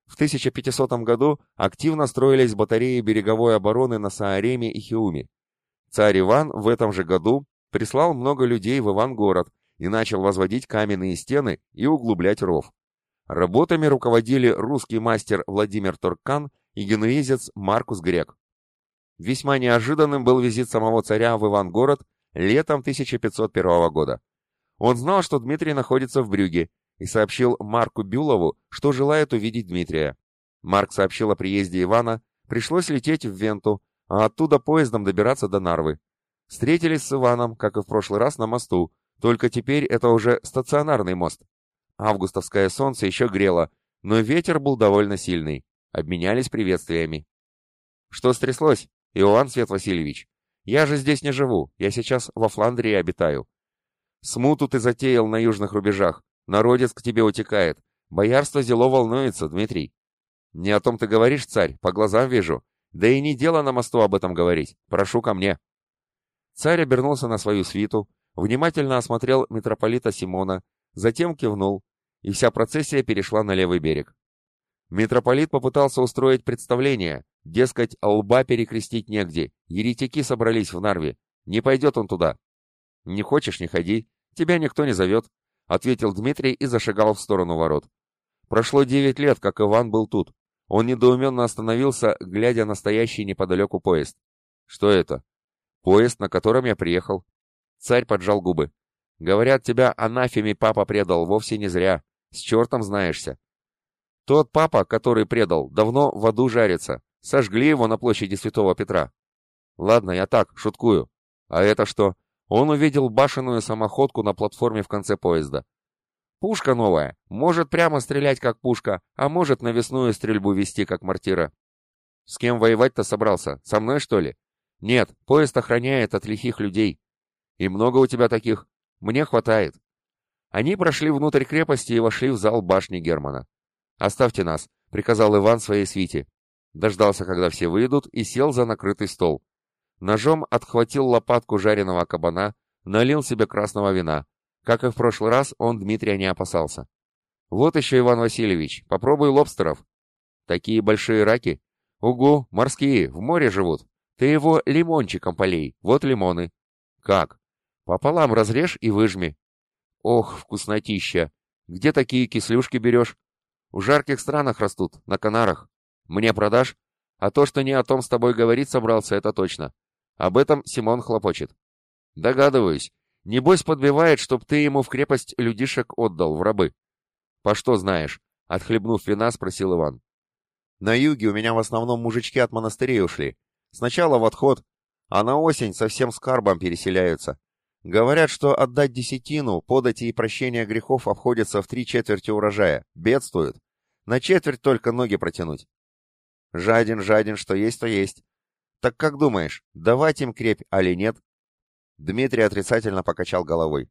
[SPEAKER 2] В тысяча пятисотом году активно строились батареи береговой обороны на Саареме и Хиуме. Царь Иван в этом же году прислал много людей в Ивангород и начал возводить каменные стены и углублять ров. Работами руководили русский мастер Владимир Торкан и генуэзец Маркус Грек. Весьма неожиданным был визит самого царя в Ивангород летом тысяча пятьсот первого года. Он знал, что Дмитрий находится в Брюгге, и сообщил Марку Бюлову, что желает увидеть Дмитрия. Марк сообщил о приезде Ивана, пришлось лететь в Венту, а оттуда поездом добираться до Нарвы. Встретились с Иваном, как и в прошлый раз, на мосту, только теперь это уже стационарный мост. Августовское солнце еще грело, но ветер был довольно сильный. Обменялись приветствиями. «Что стряслось, Иоанн Свет Васильевич? Я же здесь не живу, я сейчас во Фландрии обитаю. Смуту ты затеял на южных рубежах, народец к тебе утекает, боярство зело волнуется, Дмитрий. Не о том ты говоришь, царь, по глазам вижу, да и не дело на мосту об этом говорить, прошу ко мне». Царь обернулся на свою свиту, внимательно осмотрел митрополита Симона, затем кивнул, и вся процессия перешла на левый берег. Митрополит попытался устроить представление, дескать, лба перекрестить негде, еретики собрались в Нарве, не пойдет он туда. «Не хочешь, не ходи, тебя никто не зовет», — ответил Дмитрий и зашагал в сторону ворот. Прошло девять лет, как Иван был тут. Он недоуменно остановился, глядя на стоящий неподалеку поезд. «Что это?» «Поезд, на котором я приехал». Царь поджал губы. «Говорят, тебя анафеме папа предал вовсе не зря. С чертом знаешься. Тот папа, который предал, давно в аду жарится. Сожгли его на площади Святого Петра». «Ладно, я так, шуткую. А это что?» Он увидел башенную самоходку на платформе в конце поезда. «Пушка новая. Может прямо стрелять, как пушка, а может навесную стрельбу вести, как мортира». «С кем воевать-то собрался? Со мной, что ли?» «Нет, поезд охраняет от лихих людей». «И много у тебя таких?» «Мне хватает». Они прошли внутрь крепости и вошли в зал башни Германа. «Оставьте нас», — приказал Иван своей свите. Дождался, когда все выйдут, и сел за накрытый стол. Ножом отхватил лопатку жареного кабана, налил себе красного вина. Как и в прошлый раз, он Дмитрия не опасался. «Вот еще, Иван Васильевич, попробуй лобстеров». «Такие большие раки?» «Угу, морские, в море живут. Ты его лимончиком полей, вот лимоны». «Как?» «Пополам разрежь и выжми». «Ох, вкуснотища! Где такие кислюшки берешь?» «В жарких странах растут, на Канарах. Мне продашь? А то, что не о том с тобой говорить собрался, это точно. Об этом Симон хлопочет». «Догадываюсь. Небось подбивает, чтоб ты ему в крепость людишек отдал, в рабы». «По что знаешь?» — отхлебнув вина, спросил Иван.
[SPEAKER 1] «На юге у меня в основном мужички от монастырей ушли. Сначала в отход, а на осень совсем с карбом переселяются. Говорят, что отдать десятину, подати и прощение грехов обходится в три четверти урожая. Бедствуют. На четверть только ноги протянуть». «Жаден, жаден, что есть, то есть. Так как думаешь, давать им крепь, али нет?» Дмитрий отрицательно покачал головой.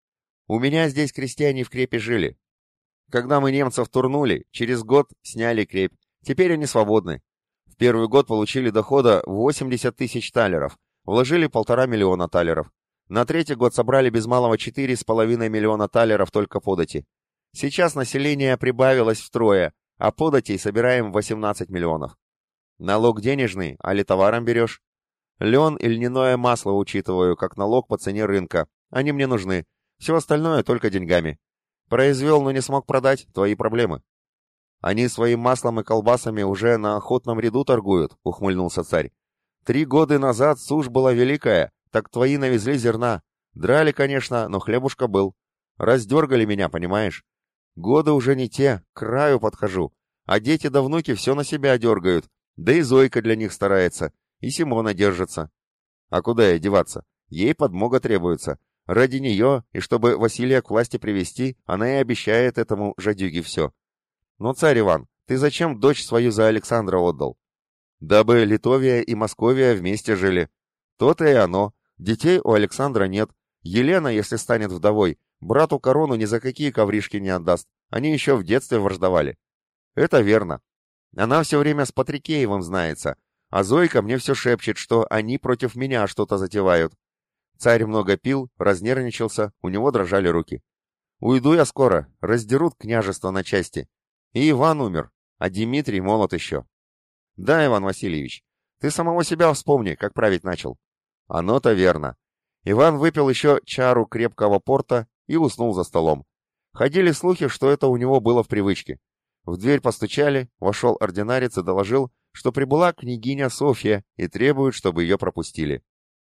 [SPEAKER 1] «У меня здесь крестьяне в крепи жили. Когда мы немцев турнули, через год сняли крепь. Теперь они свободны. В первый год получили дохода восемьдесят тысяч талеров, вложили полтора миллиона талеров. На третий год собрали без малого четыре с половиной миллиона талеров только подати. Сейчас население прибавилось втрое, а податей собираем восемнадцать миллионов. Налог денежный, али товаром берешь? Лен и льняное масло учитываю, как налог по цене рынка. Они мне нужны. Все остальное только деньгами. Произвел, но не смог продать, твои проблемы». «Они своим маслом и колбасами уже на охотном ряду торгуют», — ухмыльнулся царь. «Три года назад сушь была великая, так твои навезли зерна. Драли, конечно, но хлебушка был. Раздергали меня, понимаешь? Годы уже не те, к краю подхожу. А дети да внуки все на себя дергают. Да и Зойка для них старается. И Симона держится. А куда ей деваться? Ей подмога требуется. Ради нее, и чтобы Василия к власти привести, она и обещает этому жадюге все. Но, царь Иван, ты зачем дочь свою за Александра отдал? Дабы Литовия и Московия вместе жили. То-то и оно. Детей у Александра нет. Елена, если станет вдовой, брату корону ни за какие ковришки не отдаст. Они еще в детстве враждовали. Это верно. Она все время с Патрикеевым знается, а Зойка мне все шепчет, что они против меня что-то затевают. Царь много пил, разнервничался, у него дрожали руки. Уйду я скоро, раздерут княжество на части. И Иван умер, а Дмитрий молод еще. Да, Иван Васильевич, ты самого себя вспомни, как править начал. Оно-то верно. Иван выпил еще чару крепкого порта и уснул за столом. Ходили слухи, что это у него было в привычке. В дверь постучали, вошел ординарец и доложил, что прибыла княгиня Софья и требует, чтобы ее пропустили.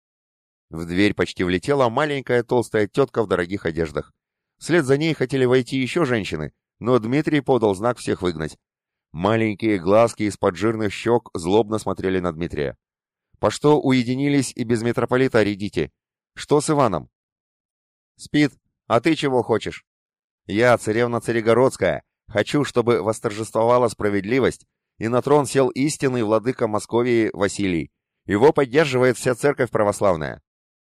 [SPEAKER 1] В дверь почти влетела маленькая толстая тетка в дорогих одеждах. Вслед за ней хотели войти еще женщины, но Дмитрий подал знак всех выгнать. Маленькие глазки из-под жирных щек злобно смотрели на Дмитрия. «По что уединились и без митрополита рядите? Что с Иваном?» «Спит. А ты чего хочешь?» «Я, царевна Царегородская, хочу, чтобы восторжествовала справедливость, и на трон сел истинный владыка Московии Василий. Его поддерживает вся церковь православная.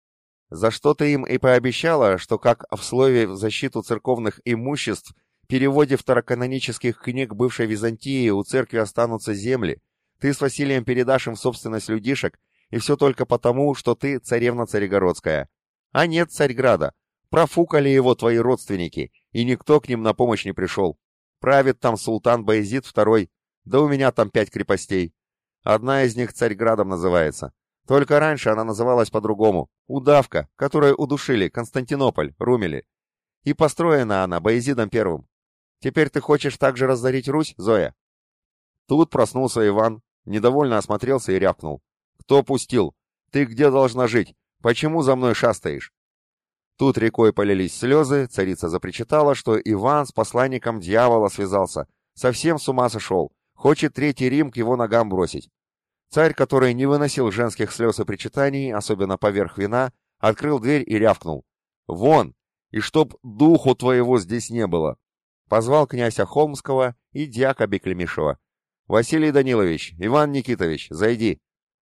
[SPEAKER 1] За что ты им и пообещала, что как в слове в защиту церковных имуществ, переводе второканонических книг бывшей Византии у церкви останутся земли, ты с Василием передашь им в собственность людишек, и все только потому, что ты царевна Царегородская. А нет Царьграда. Профукали его твои родственники, и никто к ним на помощь не пришел. Правит там султан Баязид второй, да у меня там пять крепостей. Одна из них Царьградом называется. Только раньше она называлась по-другому. Удавка, которую удушили Константинополь, Румели. И построена она Баязидом первым. Теперь ты хочешь также разорить Русь, Зоя?» Тут проснулся Иван, недовольно осмотрелся и рявкнул. «Кто пустил? Ты где должна жить? Почему за мной шастаешь?» Тут рекой полились слезы, царица запричитала, что Иван с посланником дьявола связался, совсем с ума сошел, хочет Третий Рим к его ногам бросить. Царь, который не выносил женских слез и причитаний, особенно поверх вина, открыл дверь и рявкнул. «Вон! И чтоб духу твоего здесь не было!» Позвал князя Холмского и дьяка Беклемишева. «Василий Данилович, Иван Никитович, зайди!»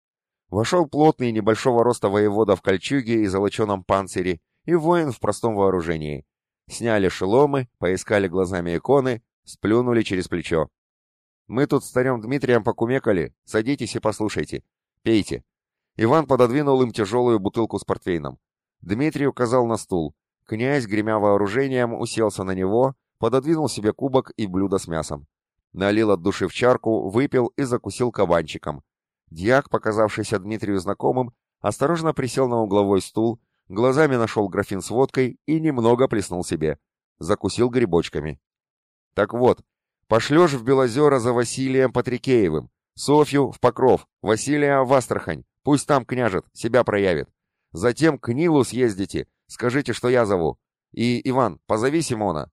[SPEAKER 1] Вошел плотный небольшого роста воевода в кольчуге и золоченом панцире, и воин в простом вооружении. Сняли шеломы, поискали глазами иконы, сплюнули через плечо. «Мы тут с царем Дмитрием покумекали, садитесь и послушайте. Пейте». Иван пододвинул им тяжелую бутылку с портвейном. Дмитрий указал на стул. Князь, гремя вооружением, уселся на него, пододвинул себе кубок и блюдо с мясом. Налил от души в чарку, выпил и закусил кабанчиком. Дьяк, показавшийся Дмитрию знакомым, осторожно присел на угловой стул, глазами нашел графин с водкой и немного плеснул себе. Закусил грибочками. «Так вот, пошлешь в Белозера за Василием Патрикеевым, Софью в Покров, Василия в Астрахань, пусть там княжет, себя проявит. Затем к Нилу съездите, скажите, что я зову. И, Иван, позови Симона».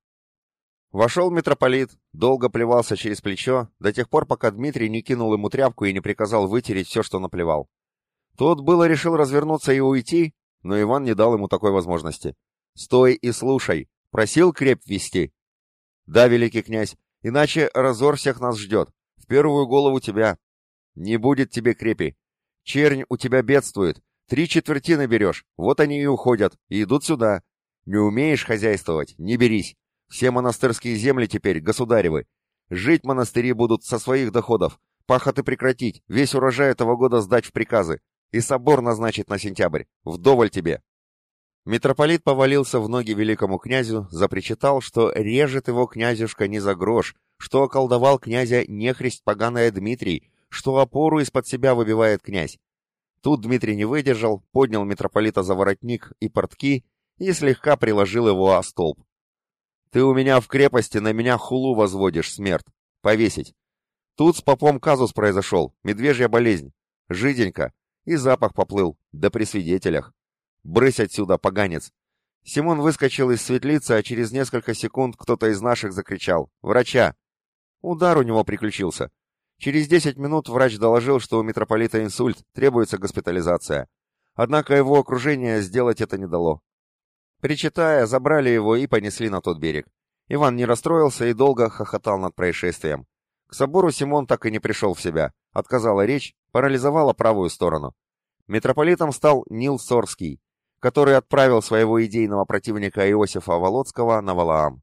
[SPEAKER 1] Вошел митрополит, долго плевался через плечо, до тех пор, пока Дмитрий не кинул ему тряпку и не приказал вытереть все, что наплевал. Тот было решил развернуться и уйти, но Иван не дал ему такой возможности. «Стой и слушай, просил крепь вести». «Да, великий князь, иначе разор всех нас ждет, в первую голову тебя. Не будет тебе крепи. Чернь у тебя бедствует, три четвертины берешь, вот они и уходят, и идут сюда. Не умеешь хозяйствовать, не берись. Все монастырские земли теперь государевы. Жить монастыри будут со своих доходов, пахоты прекратить, весь урожай этого года сдать в приказы, и собор назначить на сентябрь. Вдоволь тебе». Митрополит повалился в ноги великому князю, запричитал, что режет его князюшка не за грош, что околдовал князя нехрист поганая Дмитрий, что опору из-под себя выбивает князь. Тут Дмитрий не выдержал, поднял митрополита за воротник и портки и слегка приложил его о столб. «Ты у меня в крепости на меня хулу возводишь, смерть. Повесить. Тут с попом казус произошел, медвежья болезнь. Жиденько. И запах поплыл, да при свидетелях. Брысь отсюда, поганец!» Симон выскочил из светлицы, а через несколько секунд кто-то из наших закричал: «Врача!» Удар у него приключился. Через десять минут врач доложил, что у митрополита инсульт, требуется госпитализация. Однако его окружение сделать это не дало. Причитая, забрали его и понесли на тот берег. Иван не расстроился и долго хохотал над происшествием. К собору Симон так и не пришел в себя. Отказала речь, парализовала правую сторону. Митрополитом стал Нил Сорский, который отправил своего идейного противника Иосифа Волоцкого на Валаам.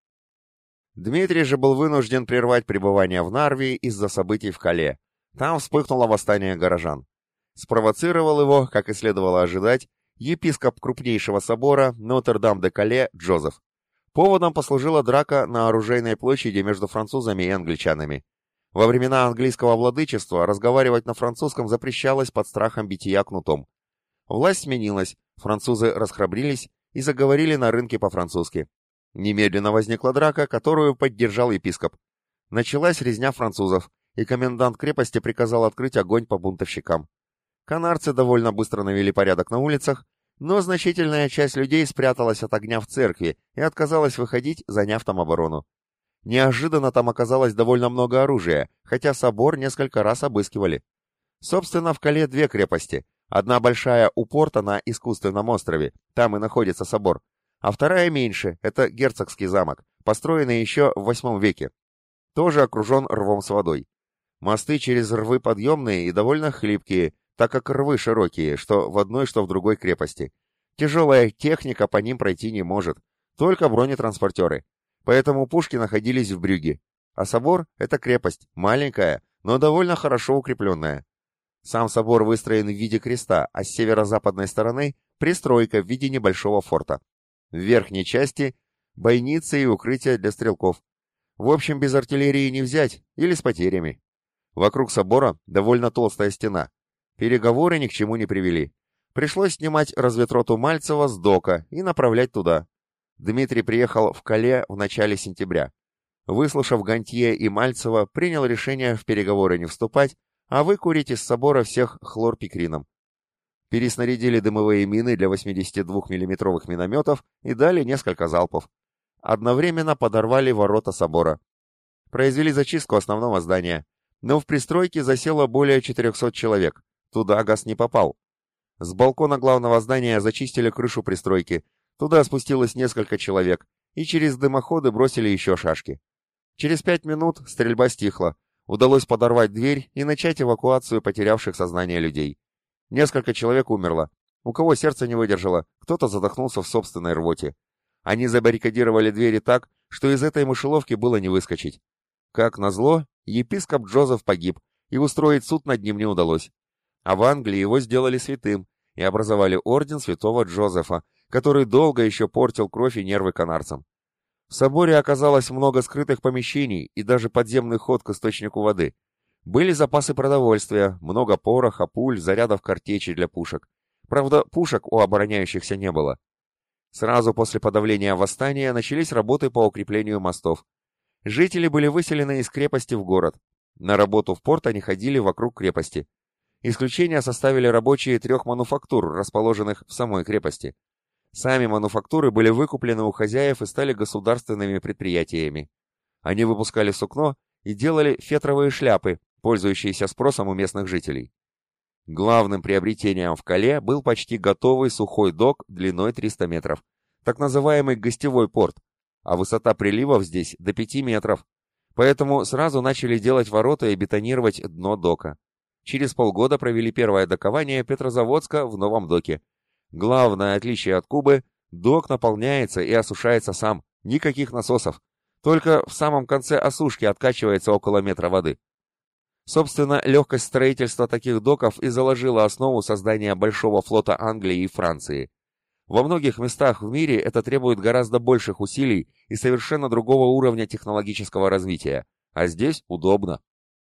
[SPEAKER 1] Дмитрий же был вынужден прервать пребывание в Нарве из-за событий в Кале. Там вспыхнуло восстание горожан. Спровоцировал его, как и следовало ожидать, епископ крупнейшего собора Нотр-Дам-де-Кале Джозеф. Поводом послужила драка на оружейной площади между французами и англичанами. Во времена английского владычества разговаривать на французском запрещалось под страхом бития кнутом. Власть сменилась, французы расхрабрились и заговорили на рынке по-французски. Немедленно возникла драка, которую поддержал епископ. Началась резня французов, и комендант крепости приказал открыть огонь по бунтовщикам. Канарцы довольно быстро навели порядок на улицах, но значительная часть людей спряталась от огня в церкви и отказалась выходить, заняв там оборону. Неожиданно там оказалось довольно много оружия, хотя собор несколько раз обыскивали. Собственно, в Кале две крепости. Одна большая у порта на искусственном острове, там и находится собор, а вторая меньше, это Герцогский замок, построенный еще в восьмом веке. Тоже окружен рвом с водой. Мосты через рвы подъемные и довольно хлипкие, так как рвы широкие, что в одной, что в другой крепости. Тяжелая техника по ним пройти не может, только бронетранспортеры. Поэтому пушки находились в Брюгге. А собор — это крепость, маленькая, но довольно хорошо укрепленная. Сам собор выстроен в виде креста, а с северо-западной стороны — пристройка в виде небольшого форта. В верхней части — бойницы и укрытия для стрелков. В общем, без артиллерии не взять, или с потерями. Вокруг собора довольно толстая стена. Переговоры ни к чему не привели. Пришлось снимать разведроту Мальцева с дока и направлять туда. Дмитрий приехал в Кале в начале сентября. Выслушав Гантье и Мальцева, принял решение в переговоры не вступать, а выкурить из собора всех хлорпикрином. Переснарядили дымовые мины для восьмидесятидвухмиллиметровых минометов и дали несколько залпов. Одновременно подорвали ворота собора. Произвели зачистку основного здания, но в пристройке засело более четырехсот человек. Туда газ не попал. С балкона главного здания зачистили крышу пристройки. Туда спустилось несколько человек, и через дымоходы бросили еще шашки. Через пять минут стрельба стихла. Удалось подорвать дверь и начать эвакуацию потерявших сознание людей. Несколько человек умерло. У кого сердце не выдержало, кто-то задохнулся в собственной рвоте. Они забаррикадировали двери так, что из этой мышеловки было не выскочить. Как назло, епископ Джозеф погиб, и устроить суд над ним не удалось. А в Англии его сделали святым и образовали орден святого Джозефа, который долго еще портил кровь и нервы канарцам. В соборе оказалось много скрытых помещений и даже подземный ход к источнику воды. Были запасы продовольствия, много пороха, пуль, зарядов картечи для пушек. Правда, пушек у обороняющихся не было. Сразу после подавления восстания начались работы по укреплению мостов. Жители были выселены из крепости в город. На работу в порт они ходили вокруг крепости. Исключение составили рабочие трех мануфактур, расположенных в самой крепости. Сами мануфактуры были выкуплены у хозяев и стали государственными предприятиями. Они выпускали сукно и делали фетровые шляпы, пользующиеся спросом у местных жителей. Главным приобретением в Кале был почти готовый сухой док длиной триста метров, так называемый гостевой порт, а высота приливов здесь до пяти метров. Поэтому сразу начали делать ворота и бетонировать дно дока. Через полгода провели первое докование Петрозаводска в новом доке. Главное отличие от Кубы – док наполняется и осушается сам, никаких насосов. Только в самом конце осушки откачивается около метра воды. Собственно, легкость строительства таких доков и заложила основу создания большого флота Англии и Франции. Во многих местах в мире это требует гораздо больших усилий и совершенно другого уровня технологического развития, а здесь удобно.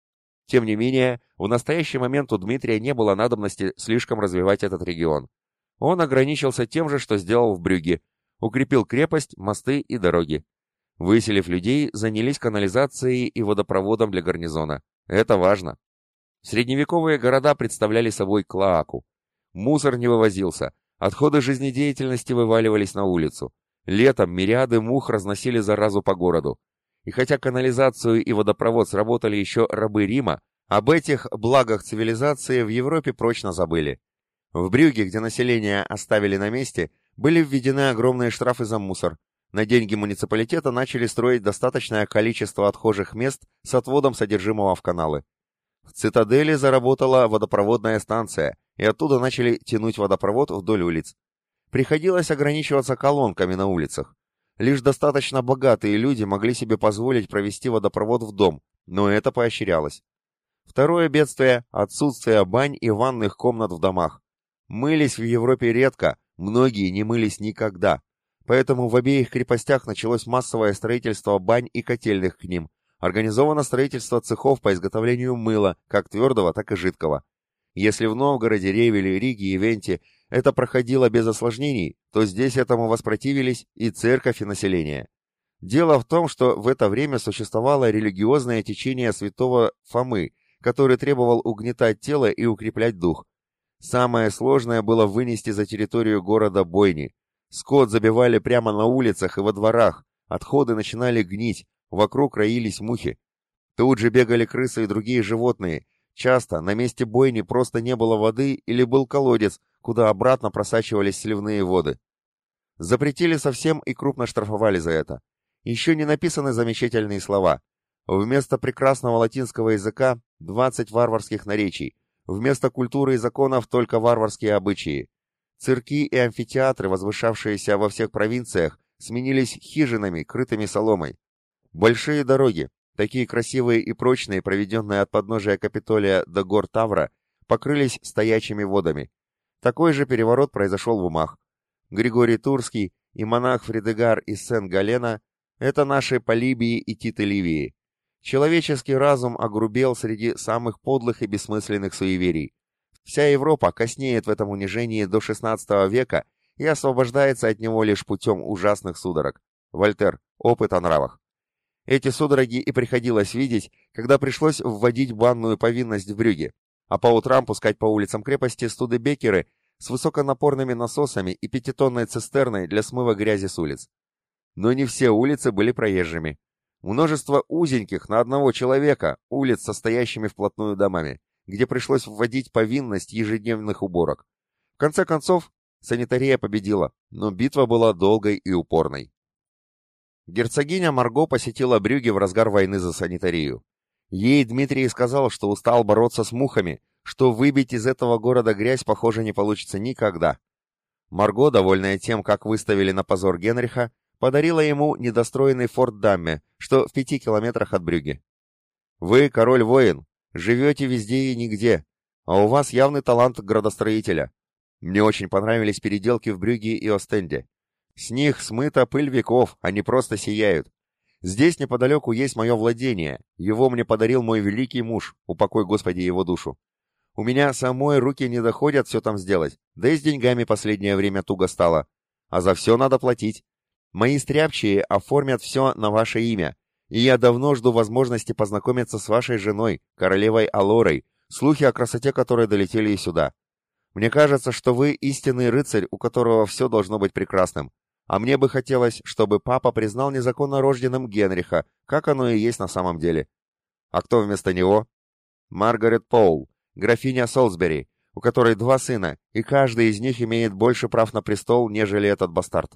[SPEAKER 1] Тем не менее, в настоящий момент у Дмитрия не было надобности слишком развивать этот регион. Он ограничился тем же, что сделал в Брюгге, укрепил крепость, мосты и дороги. Выселив людей, занялись канализацией и водопроводом для гарнизона. Это важно. Средневековые города представляли собой клоаку. Мусор не вывозился, отходы жизнедеятельности вываливались на улицу. Летом мириады мух разносили заразу по городу. И хотя канализацию и водопровод сработали еще рабы Рима, об этих благах цивилизации в Европе прочно забыли. В Брюгге, где население оставили на месте, были введены огромные штрафы за мусор. На деньги муниципалитета начали строить достаточное количество отхожих мест с отводом содержимого в каналы. В цитадели заработала водопроводная станция, и оттуда начали тянуть водопровод вдоль улиц. Приходилось ограничиваться колонками на улицах. Лишь достаточно богатые люди могли себе позволить провести водопровод в дом, но это поощрялось. Второе бедствие – отсутствие бань и ванных комнат в домах. Мылись в Европе редко, многие не мылись никогда. Поэтому в обеих крепостях началось массовое строительство бань и котельных к ним, Организовано строительство цехов по изготовлению мыла, как твердого, так и жидкого. Если в Новгороде, Ревеле, Риге и Венте это проходило без осложнений, то здесь этому воспротивились и церковь, и население. Дело в том, что в это время существовало религиозное течение святого Фомы, который требовал угнетать тело и укреплять дух. Самое сложное было вынести за территорию города бойни. Скот забивали прямо на улицах и во дворах, отходы начинали гнить, вокруг роились мухи. Тут же бегали крысы и другие животные. Часто на месте бойни просто не было воды или был колодец, куда обратно просачивались сливные воды. Запретили совсем и крупно штрафовали за это. Еще не написаны замечательные слова. Вместо прекрасного латинского языка двадцать варварских наречий, вместо культуры и законов только варварские обычаи. Цирки и амфитеатры, возвышавшиеся во всех провинциях, сменились хижинами, крытыми соломой. Большие дороги, такие красивые и прочные, проведенные от подножия Капитолия до гор Тавра, покрылись стоячими водами. Такой же переворот произошел в умах. Григорий Турский и монах Фридегар из Сен-Галена – это наши Полибии и Титы Ливии. Человеческий разум огрубел среди самых подлых и бессмысленных суеверий. Вся Европа коснеет в этом унижении до шестнадцатого века и освобождается от него лишь путем ужасных судорог. Вольтер. Опыт о нравах. Эти судороги и приходилось видеть, когда пришлось вводить банную повинность в Брюгге, а по утрам пускать по улицам крепости студебекеры с высоконапорными насосами и пятитонной цистерной для смыва грязи с улиц. Но не все улицы были проезжими. Множество узеньких на одного человека улиц со стоящими вплотную домами, где пришлось вводить повинность ежедневных уборок. В конце концов, санитария победила, но битва была долгой и упорной. Герцогиня Марго посетила Брюгге в разгар войны за санитарию. Ей Дмитрий сказал, что устал бороться с мухами, что выбить из этого города грязь, похоже, не получится никогда. Марго, довольная тем, как выставили на позор Генриха, подарила ему недостроенный форт Дамме, что в пяти километрах от Брюгге. «Вы, король-воин, живете везде и нигде, а у вас явный талант градостроителя. Мне очень понравились переделки в Брюгге и Остенде. С них смыта пыль веков, они просто сияют. Здесь неподалеку есть мое владение, его мне подарил мой великий муж, упокой Господи его душу. У меня самой руки не доходят все там сделать, да и с деньгами последнее время туго стало. А за все надо платить. Мои стряпчие оформят все на ваше имя, и я давно жду возможности познакомиться с вашей женой, королевой Алорой, слухи о красоте которой долетели и сюда. Мне кажется, что вы истинный рыцарь, у которого все должно быть прекрасным. А мне бы хотелось, чтобы папа признал незаконно рожденным Генриха, как оно и есть на самом деле. А кто вместо него? Маргарет Поул, графиня Солсбери, у которой два сына, и каждый из них имеет больше прав на престол, нежели этот бастард.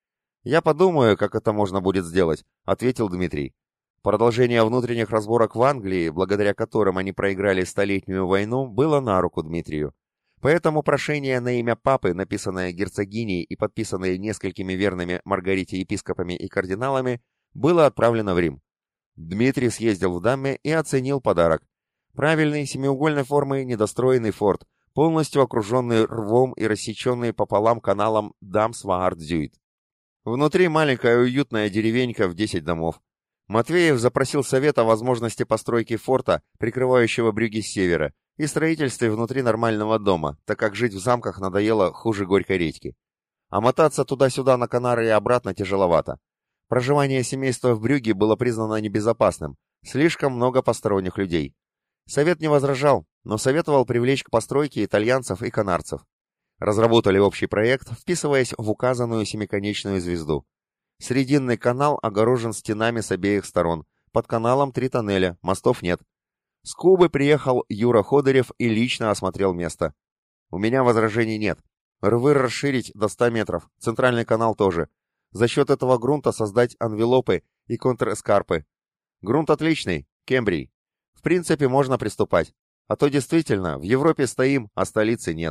[SPEAKER 1] «Я подумаю, как это можно будет сделать», — ответил Дмитрий. Продолжение внутренних разборок в Англии, благодаря которым они проиграли Столетнюю войну, было на руку Дмитрию. Поэтому прошение на имя папы, написанное герцогиней и подписанное несколькими верными Маргарите епископами и кардиналами, было отправлено в Рим. Дмитрий съездил в Дамме и оценил подарок. Правильный, семиугольной формы, недостроенный форт, полностью окруженный рвом и рассеченный пополам каналом Дамс-Ваард-Зюит. Внутри маленькая уютная деревенька в десять домов. Матвеев запросил совет о возможности постройки форта, прикрывающего Брюгге с севера, и строительстве внутри нормального дома, так как жить в замках надоело хуже горькой редьки. А мотаться туда-сюда на Канары и обратно тяжеловато. Проживание семейства в Брюгге было признано небезопасным, слишком много посторонних людей. Совет не возражал, но советовал привлечь к постройке итальянцев и канарцев. Разработали общий проект, вписываясь в указанную семиконечную звезду. Срединный канал огорожен стенами с обеих сторон, под каналом три тоннеля, мостов нет. С Кубы приехал Юра Ходырев и лично осмотрел место. У меня возражений нет. Рвы расширить до ста метров, центральный канал тоже. За счет этого грунта создать анвелопы и контрэскарпы. Грунт отличный, Кембрий. В принципе, можно приступать. А то действительно, в Европе стоим, а столицы нет.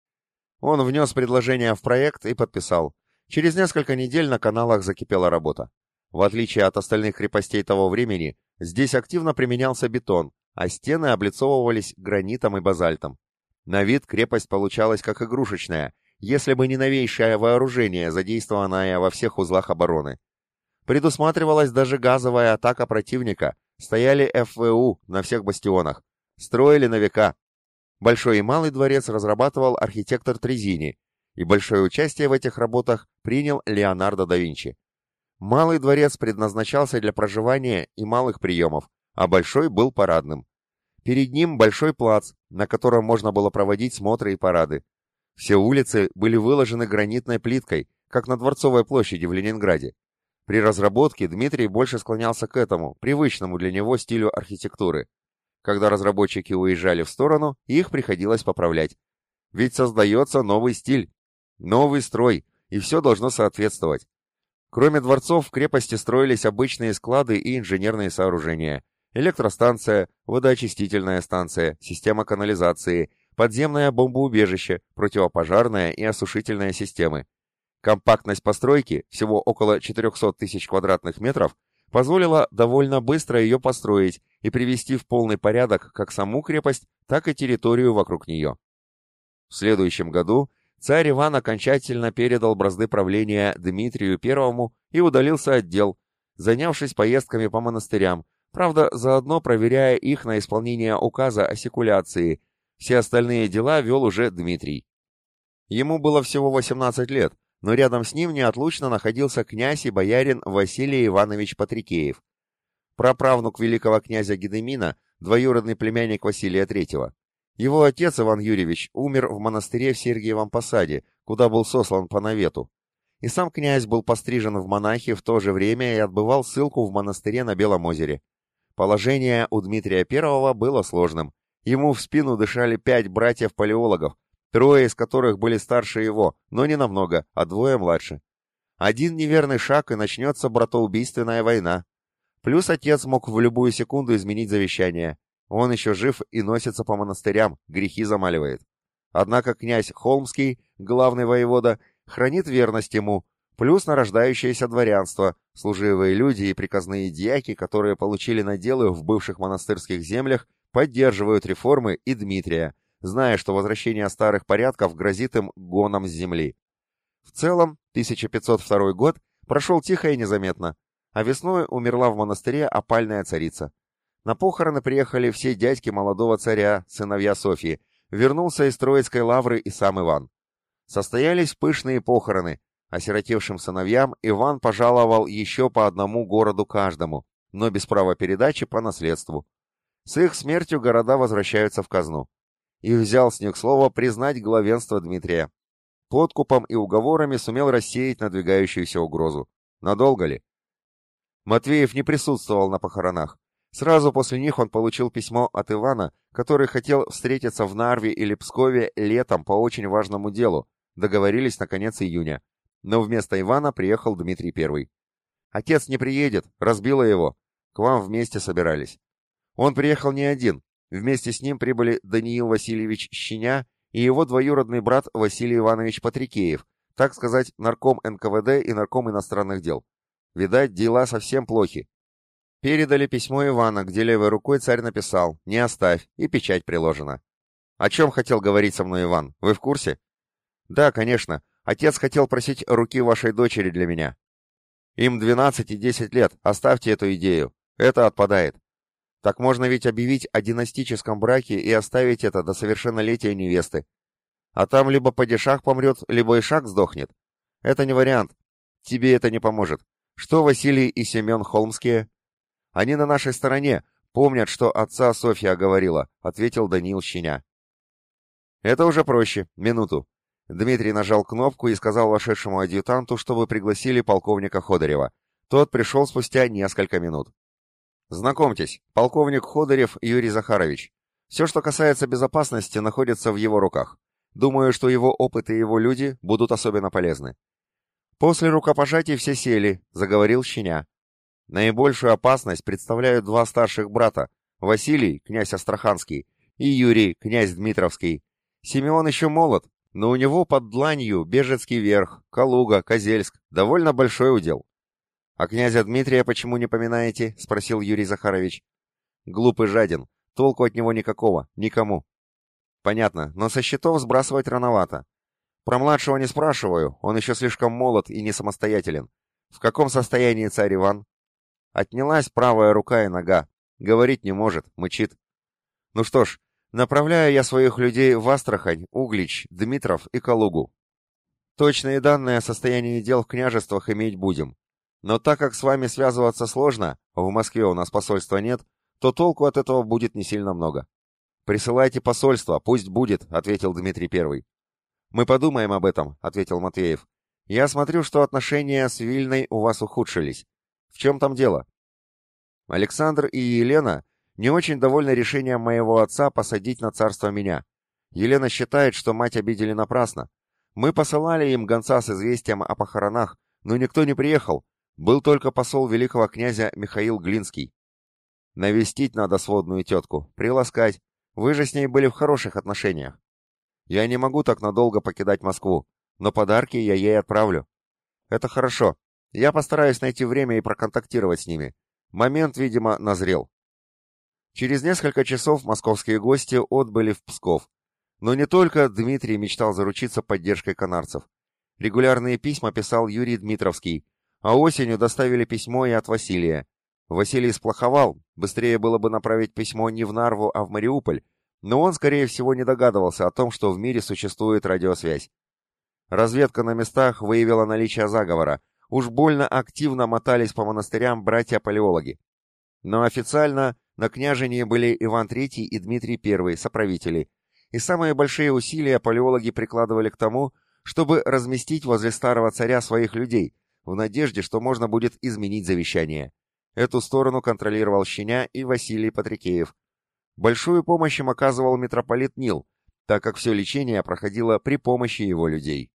[SPEAKER 1] Он внес предложение в проект и подписал. Через несколько недель на каналах закипела работа. В отличие от остальных крепостей того времени, здесь активно применялся бетон, а стены облицовывались гранитом и базальтом. На вид крепость получалась как игрушечная, если бы не новейшее вооружение, задействованное во всех узлах обороны. Предусматривалась даже газовая атака противника, Стояли эф вэ у на всех бастионах. Строили на века. Большой и Малый дворец разрабатывал архитектор Трезини, и большое участие в этих работах принял Леонардо да Винчи. Малый дворец предназначался для проживания и малых приемов, а большой был парадным. Перед ним большой плац, на котором можно было проводить смотры и парады. Все улицы были выложены гранитной плиткой, как на Дворцовой площади в Ленинграде. При разработке Дмитрий больше склонялся к этому, привычному для него стилю архитектуры. Когда разработчики уезжали в сторону, их приходилось поправлять. Ведь создается новый стиль, новый строй, и все должно соответствовать. Кроме дворцов, в крепости строились обычные склады и инженерные сооружения. Электростанция, водоочистительная станция, система канализации, подземное бомбоубежище, противопожарная и осушительная системы. Компактность постройки, всего около четыреста тысяч квадратных метров, позволила довольно быстро ее построить и привести в полный порядок как саму крепость, так и территорию вокруг нее. В следующем году царь Иван окончательно передал бразды правления Дмитрию Первому и удалился от дел, занявшись поездками по монастырям, правда, заодно проверяя их на исполнение указа о секуляции. Все остальные дела вел уже Дмитрий. Ему было всего восемнадцать лет, но рядом с ним неотлучно находился князь и боярин Василий Иванович Патрикеев, праправнук великого князя Гедемина, двоюродный племянник Василия Третьего. Его отец Иван Юрьевич умер в монастыре в Сергиевом Посаде, куда был сослан по навету. И сам князь был пострижен в монахи в то же время и отбывал ссылку в монастыре на Белом озере. Положение у Дмитрия Первого было сложным. Ему в спину дышали пять братьев-палеологов, трое из которых были старше его, но не намного, а двое младше. Один неверный шаг, и начнется братоубийственная война. Плюс отец мог в любую секунду изменить завещание. Он еще жив и носится по монастырям, грехи замаливает. Однако князь Холмский, главный воевода, хранит верность ему, плюс нарождающееся дворянство, служивые люди и приказные дьяки, которые получили наделы в бывших монастырских землях, поддерживают реформы и Дмитрия, зная, что возвращение старых порядков грозит им гоном с земли. В целом, тысяча пятьсот второй год прошел тихо и незаметно, а весной умерла в монастыре опальная царица. На похороны приехали все дядьки молодого царя, сыновья Софьи, вернулся из Троицкой лавры и сам Иван. Состоялись пышные похороны, осиротевшим сыновьям Иван пожаловал еще по одному городу каждому, но без права передачи по наследству. С их смертью города возвращаются в казну. И взял с них слово признать главенство Дмитрия. Подкупом и уговорами сумел рассеять надвигающуюся угрозу. Надолго ли? Матвеев не присутствовал на похоронах. Сразу после них он получил письмо от Ивана, который хотел встретиться в Нарве или Пскове летом по очень важному делу. Договорились на конец июня. Но вместо Ивана приехал Дмитрий Первый. Отец не приедет, разбило его. К вам вместе собирались. Он приехал не один. Вместе с ним прибыли Даниил Васильевич Щеня и его двоюродный брат Василий Иванович Патрикеев, так сказать, нарком эн ка вэ дэ и нарком иностранных дел. Видать, дела совсем плохи. Передали письмо Ивана, где левой рукой царь написал «Не оставь» и печать приложена. О чем хотел говорить со мной Иван? Вы в курсе? Да, конечно. Отец хотел просить руки вашей дочери для меня. Им двенадцать и десять лет. Оставьте эту идею. Это отпадает. Так можно ведь объявить о династическом браке и оставить это до совершеннолетия невесты. А там либо падишах помрет, либо ишак сдохнет. Это не вариант. Тебе это не поможет. Что Василий и Семен Холмские? Они на нашей стороне, помнят, что отца Софья говорила, ответил Даниил Щеня. Это уже проще. Минуту. Дмитрий нажал кнопку и сказал вошедшему адъютанту, чтобы пригласили полковника Ходырева. Тот пришел спустя несколько минут. Знакомьтесь, полковник Ходырев Юрий Захарович. Все, что касается безопасности, находится в его руках. Думаю, что его опыт и его люди будут особенно полезны. После рукопожатий все сели, заговорил Щеня. Наибольшую опасность представляют два старших брата, Василий, князь Астраханский, и Юрий, князь Дмитровский. Симеон еще молод, но у него под дланью Бежецкий верх, Калуга, Козельск, довольно большой удел. «А князя Дмитрия почему не поминаете?» — спросил Юрий Захарович. «Глуп и жаден. Толку от него никакого. Никому». «Понятно, но со счетов сбрасывать рановато. Про младшего не спрашиваю, он еще слишком молод и не самостоятелен. В каком состоянии царь Иван?» «Отнялась правая рука и нога. Говорить не может, мычит. Ну что ж, направляю я своих людей в Астрахань, Углич, Дмитров и Калугу. Точные данные о состоянии дел в княжествах иметь будем. Но так как с вами связываться сложно, в Москве у нас посольства нет, то толку от этого будет не сильно много. «Присылайте посольство, пусть будет», — ответил Дмитрий Первый. «Мы подумаем об этом», — ответил Матвеев. «Я смотрю, что отношения с Вильной у вас ухудшились. В чем там дело?» Александр и Елена не очень довольны решением моего отца посадить на царство меня. Елена считает, что мать обидели напрасно. Мы посылали им гонца с известием о похоронах, но никто не приехал. Был только посол великого князя Михаил Глинский. Навестить надо сводную тетку, приласкать. Вы же с ней были в хороших отношениях. Я не могу так надолго покидать Москву, но подарки я ей отправлю. Это хорошо. Я постараюсь найти время и проконтактировать с ними. Момент, видимо, назрел. Через несколько часов московские гости отбыли в Псков. Но не только Дмитрий мечтал заручиться поддержкой канарцев. Регулярные письма писал Юрий Дмитровский, а осенью доставили письмо и от Василия. Василий сплоховал, быстрее было бы направить письмо не в Нарву, а в Мариуполь, но он, скорее всего, не догадывался о том, что в мире существует радиосвязь. Разведка на местах выявила наличие заговора. Уж больно активно мотались по монастырям братья-палеологи. Но официально на княжении были Иван Третий и Дмитрий Первый, соправители, и самые большие усилия палеологи прикладывали к тому, чтобы разместить возле старого царя своих людей, в надежде, что можно будет изменить завещание. Эту сторону контролировал Щеня и Василий Патрикеев. Большую помощь им оказывал митрополит Нил, так как все лечение проходило при помощи его людей.